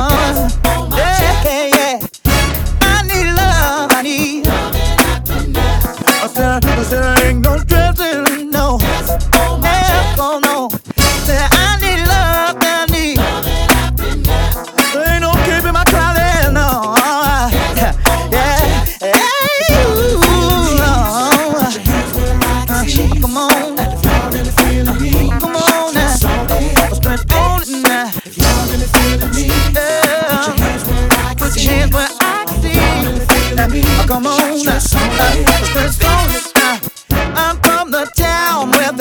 Yeah. I need love, I need love. I said ain't no stressing, no. Oh no. Said I need love, I need love. There ain't no cape in my closet, no. Yeah. Come on. Come on now. Stress on it now. Put your hands where I can see. Come on now. Stress on it now. I'm from the town where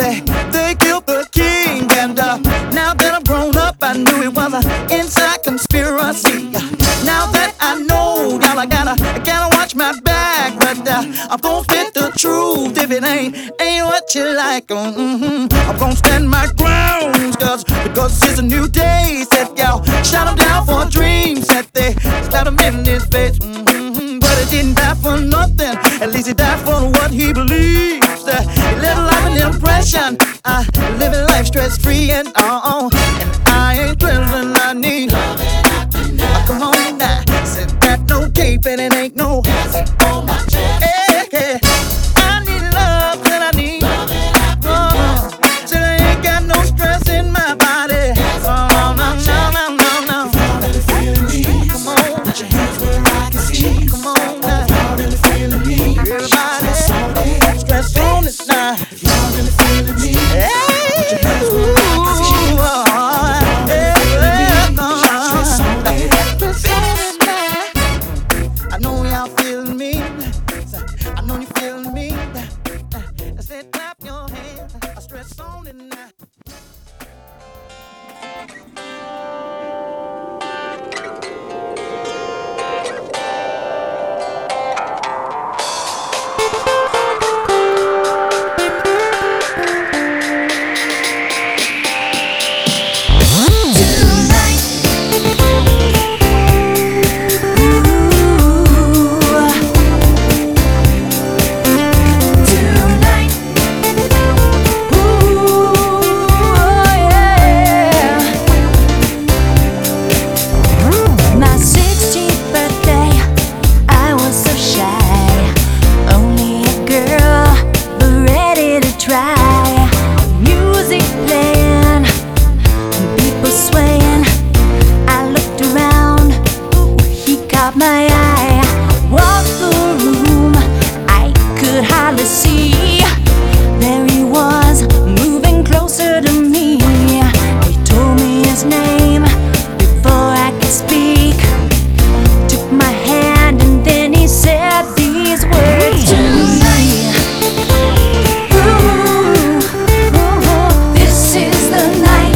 was an inside conspiracy. Now that I know, y'all, I gotta watch my back. But I'm gonna spit the truth if it ain't what you like. I'm gonna stand my ground, because it's a new day. Said y'all, shot him down for dreams. Said they slapped him in his face. But he didn't die for nothing. At least he died for what he believes. He lived life an impression. Living life stress free and I ain't drilling. I need come on now. Said that no cape and it ain't no. Hey, hey. I need love and I need so I ain't got no stress in my body. No. Come on, put your hands where I can see. Come on now. Everybody, stress on it now. Y'all really feeling me? Put your hands where I can see. I know y'all feeling me. I know you feeling me. I said clap your hands. I stress on it now.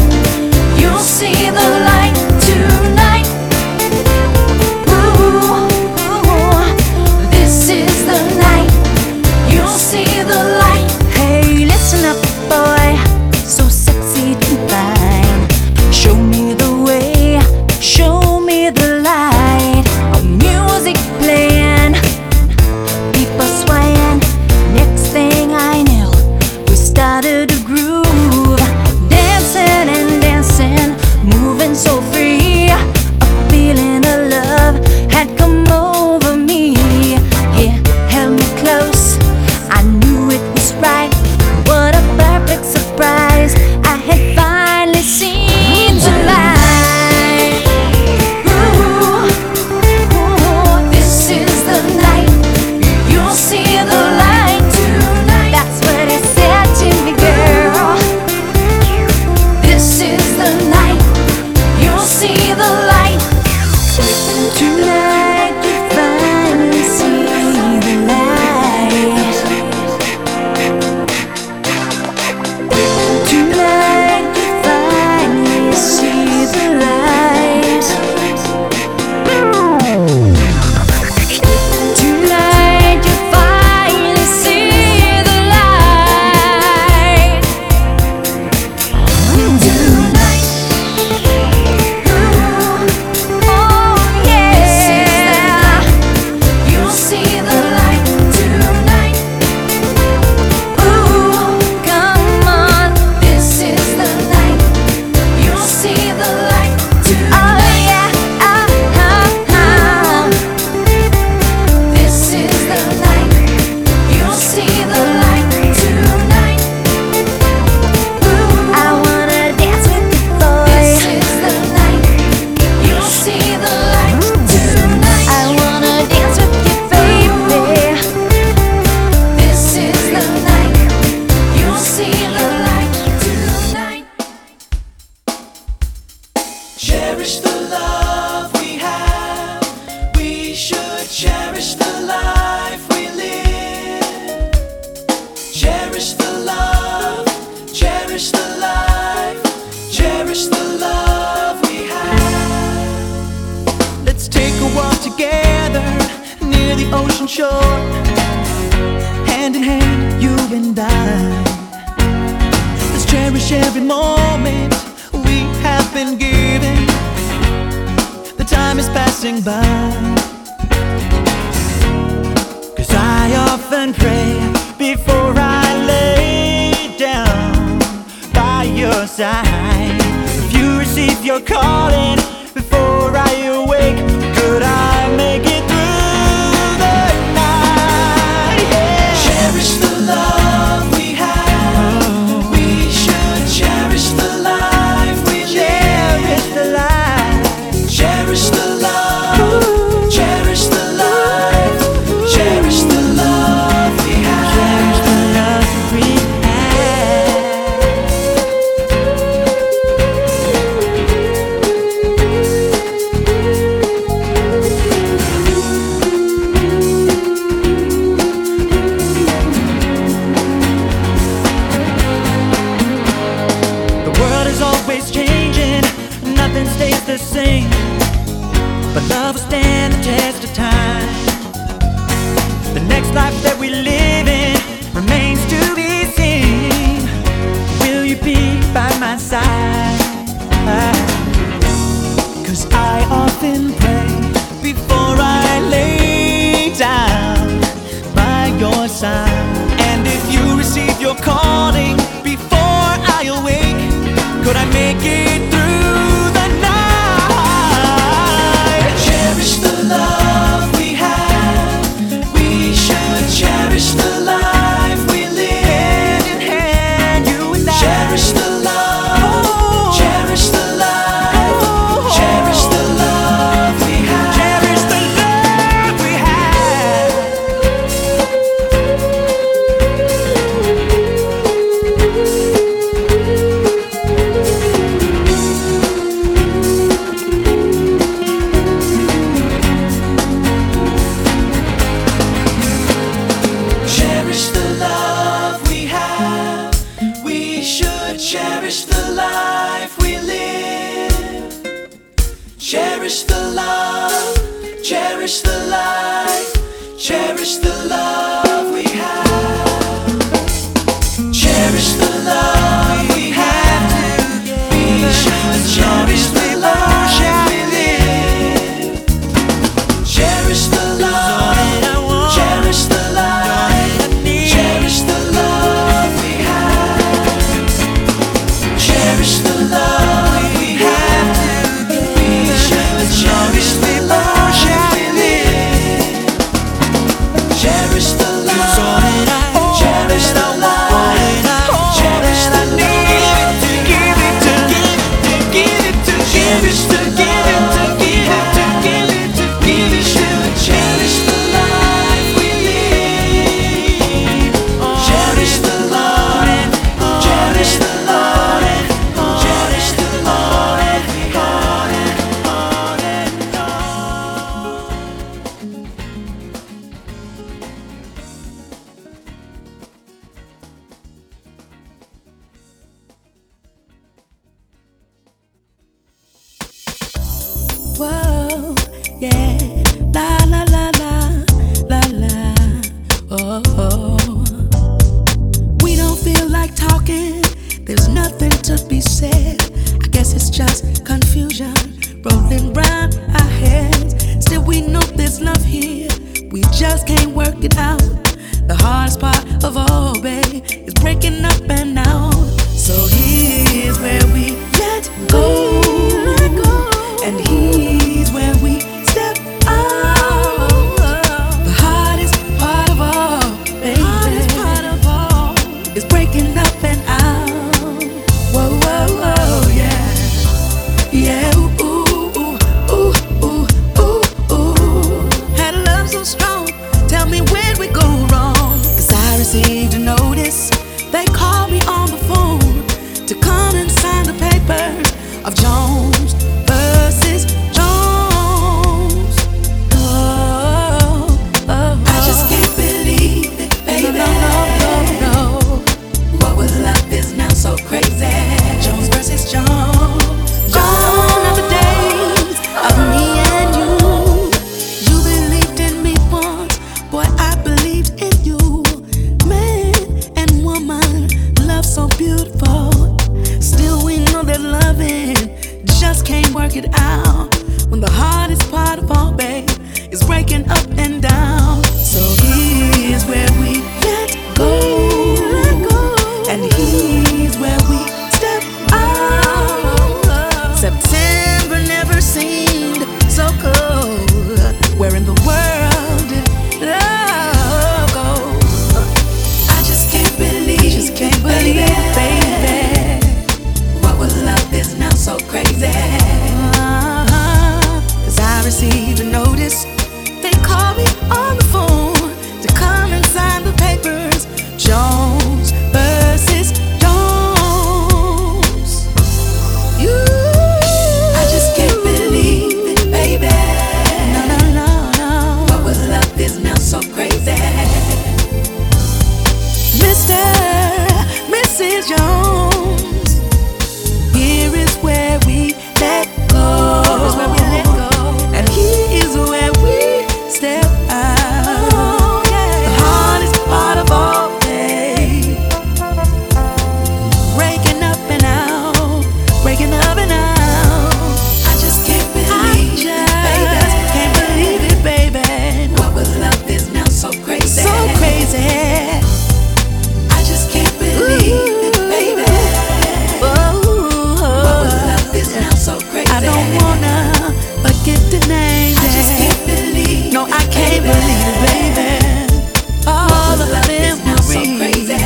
See the light tonight. Ooh.
together near the ocean shore, hand in hand, you and I. Let's cherish every moment we have been given. The time is passing by. 'Cause I often pray before I lay down by your side. If you receive your calling before I awake, could I make it through the night? Yeah. Cherish the love we have. We should cherish the life we live. Cherish the life. Cherish the love. Cherish the life. Cherish the love we have. Cherish the love we stays the same, but love will stand the test of time. The next life that we live in remains to be seen. Will you be by my side? 'Cause I often pray before I lay down by your side. And if you receive your calling before I awake, could I make it through the night? Cherish the love we have. We should cherish the life we live. Hand in hand, you and I. Cherish the love. Cherish the life. Cherish the love we have. Cherish the love we have. Cherish the love we have. We should cherish the life we live. Cherish the love. Cherish the life. Cherish the love we have. Cherish the love we have. We should cherish the life we live. Cherish the love. Cherish the life. Cherish the love we have. Cherish the love we have. We should cherish the life we live. Cherish the love. Cherish the life. Cherish the love. Give it to, give it to, give it to, give it to, give it to, give it to, give it to. Cherish the life we live. Cherish the love. Cherish the love. Cherish the love.
Whoa, yeah, la la la la, la la, oh, oh. We don't feel like talking, there's nothing to be said. I guess it's just confusion rolling round our heads. Still we know there's love here, we just can't work it out. The hardest part of all, babe, is breaking up and out. So here's where we let go. And here's where we step out. The hardest part of all, baby, is breaking up and out. Whoa, whoa, whoa, yeah. Yeah, ooh, ooh, ooh, ooh, ooh, ooh, ooh. Had love so strong, tell me where'd we go wrong? 'Cause I received a notice, they called me on the phone to come and sign the paper of Jones versus Jones. Oh, oh, I just can't believe it, baby. No, no, no, no. What was love is now so crazy. Jones versus Jones. Gone are the days of me and you. You
it out when the hardest part of all, babe, is breaking up and down. So here's where we let go, and here's where we step out. September never seemed so cold. Where in the world did love go? I just can't believe, baby. What was love is now so crazy. 'Cause I received a notice. They called me on the phone to come and sign the papers. Jones versus Jones. I just can't believe it, baby. No. What was love is now so crazy. Mr. Mrs. Jones, here is where we let go. And here is where we step out. The hardest part of all day, breaking up and out, breaking up and out. I just can't believe it, baby. What was love is now so crazy. So crazy. I just can't believe it, baby. What was love is now so crazy. I don't wanna forget the name. I just can't believe. No, I can't believe it, baby. All the memories now so crazy.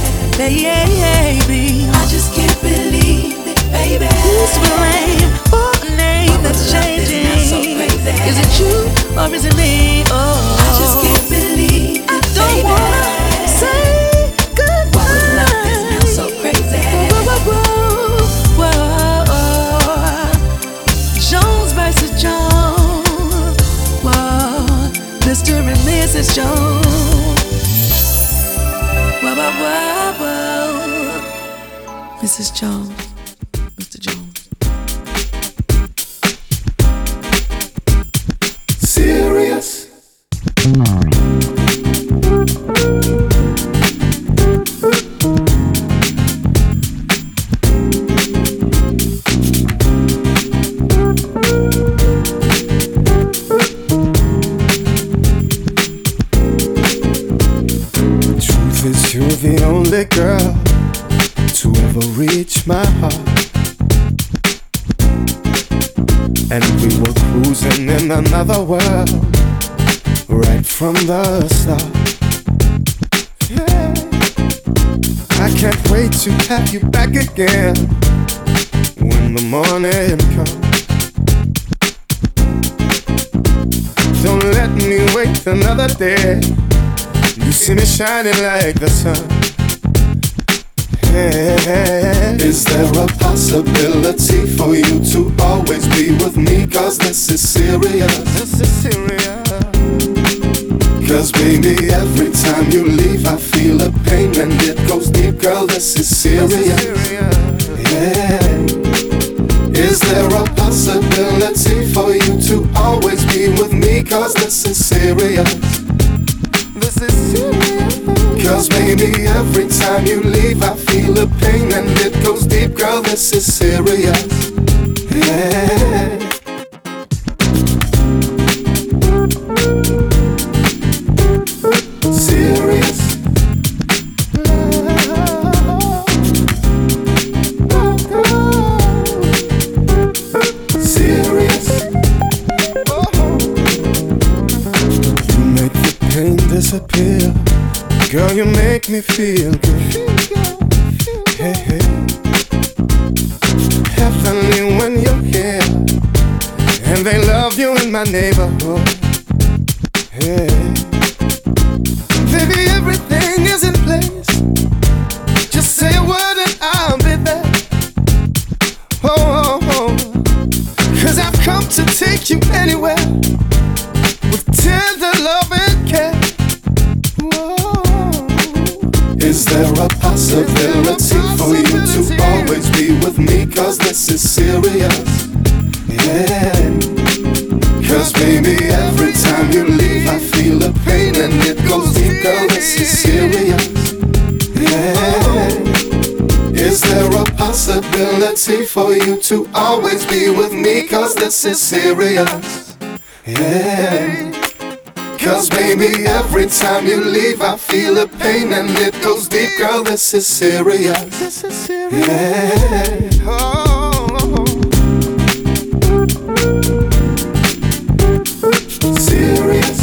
Baby, I just can't believe it, baby. Who's to blame for a name that's changing? Is it you or is it me? Oh, I just can't believe it, I don't wanna say goodbye. What was love is now so crazy. Whoa. Jones versus Jones. Whoa. Mr. and Mrs. Jones. Whoa. Mrs. Jones. Mr. Jones.
Serious.
Truth is, you're the only girl to ever reach my heart. And we were cruising in another world right from the start. Yeah. I can't wait to have you back again when the morning comes. Don't let me wait another day. You see me shining like the sun. Yeah.
Is there a possibility for you to always be with me? 'Cause this is serious. Cause baby, every time you leave I feel a pain and it goes deep. Girl, this is serious. Yeah. Is there a possibility for you to always be with me? 'Cause this is serious. Cause baby, every time you leave I feel a pain and it goes deep. Girl, this is serious. Yeah. Serious. Serious.
You make the pain disappear. Girl, you make me feel good. Hey. Heavenly when you're here, and they love you in my neighborhood. Hey, baby, everything is in place. Just say a word and I'll be there. Oh. 'Cause I've come to take you anywhere with tender love and care.
Is there a possibility for you to always be with me? 'Cause this is serious. Yeah. 'Cause baby, every time you leave I feel a pain and it goes deep. Girl, this is serious. Yeah. Is there a a possibility for you to always be with me, cause this is serious. Yeah. Cause baby, every time you leave I feel a pain and it goes deep, girl, this is serious. This is serious. Yeah. Oh. Serious.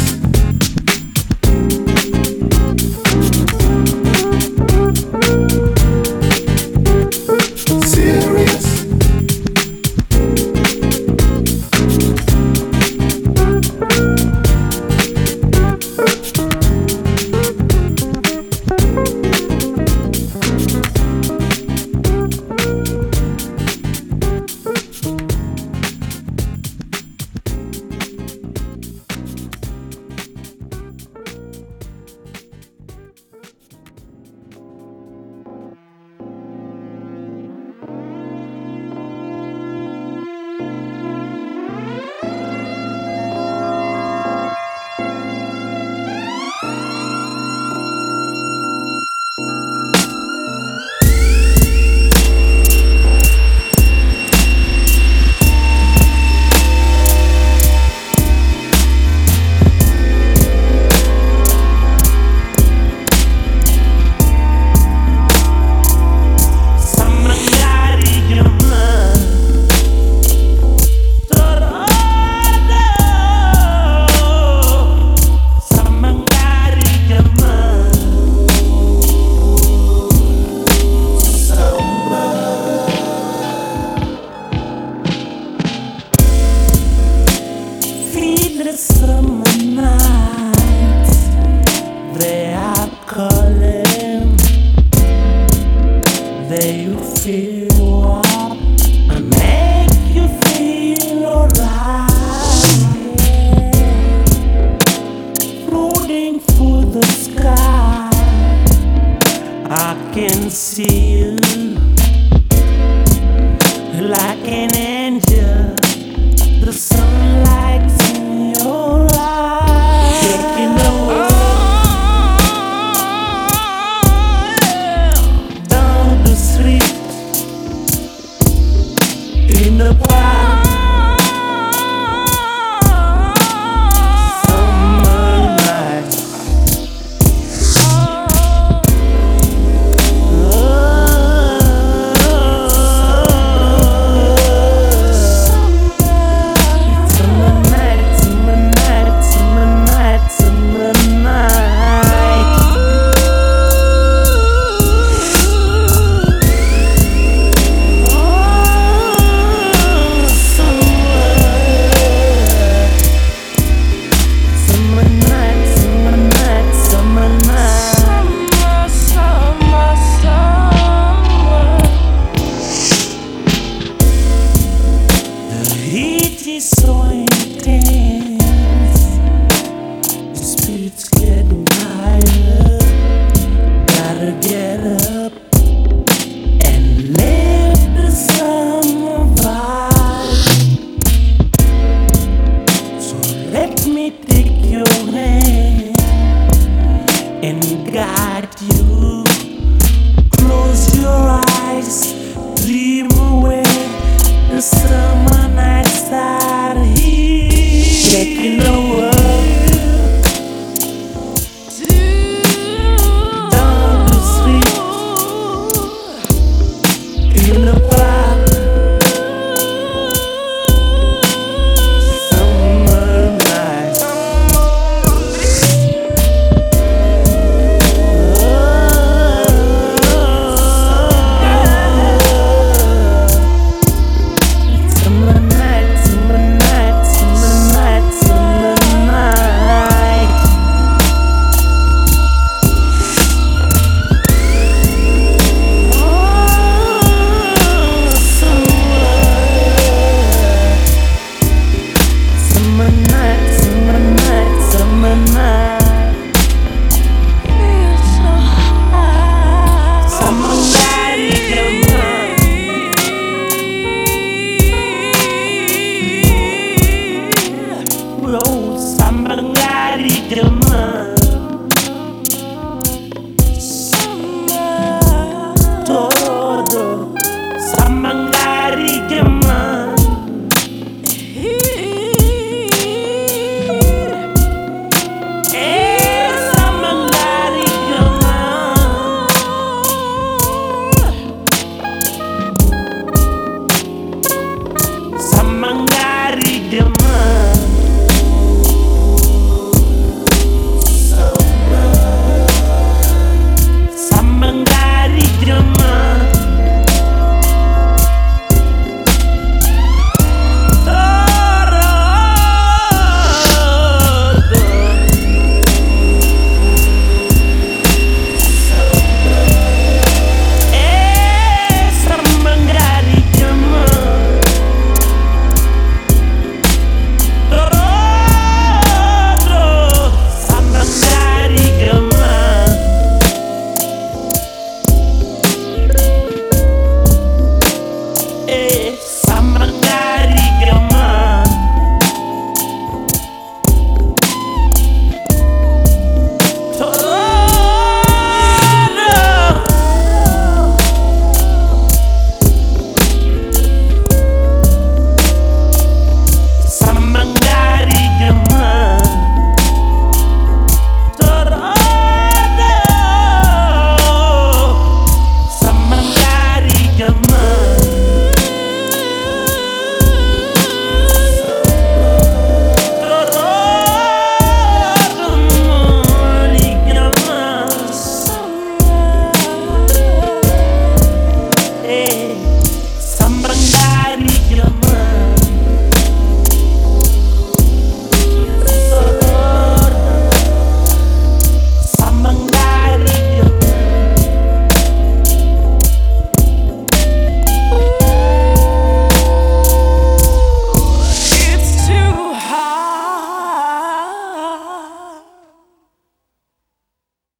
In the past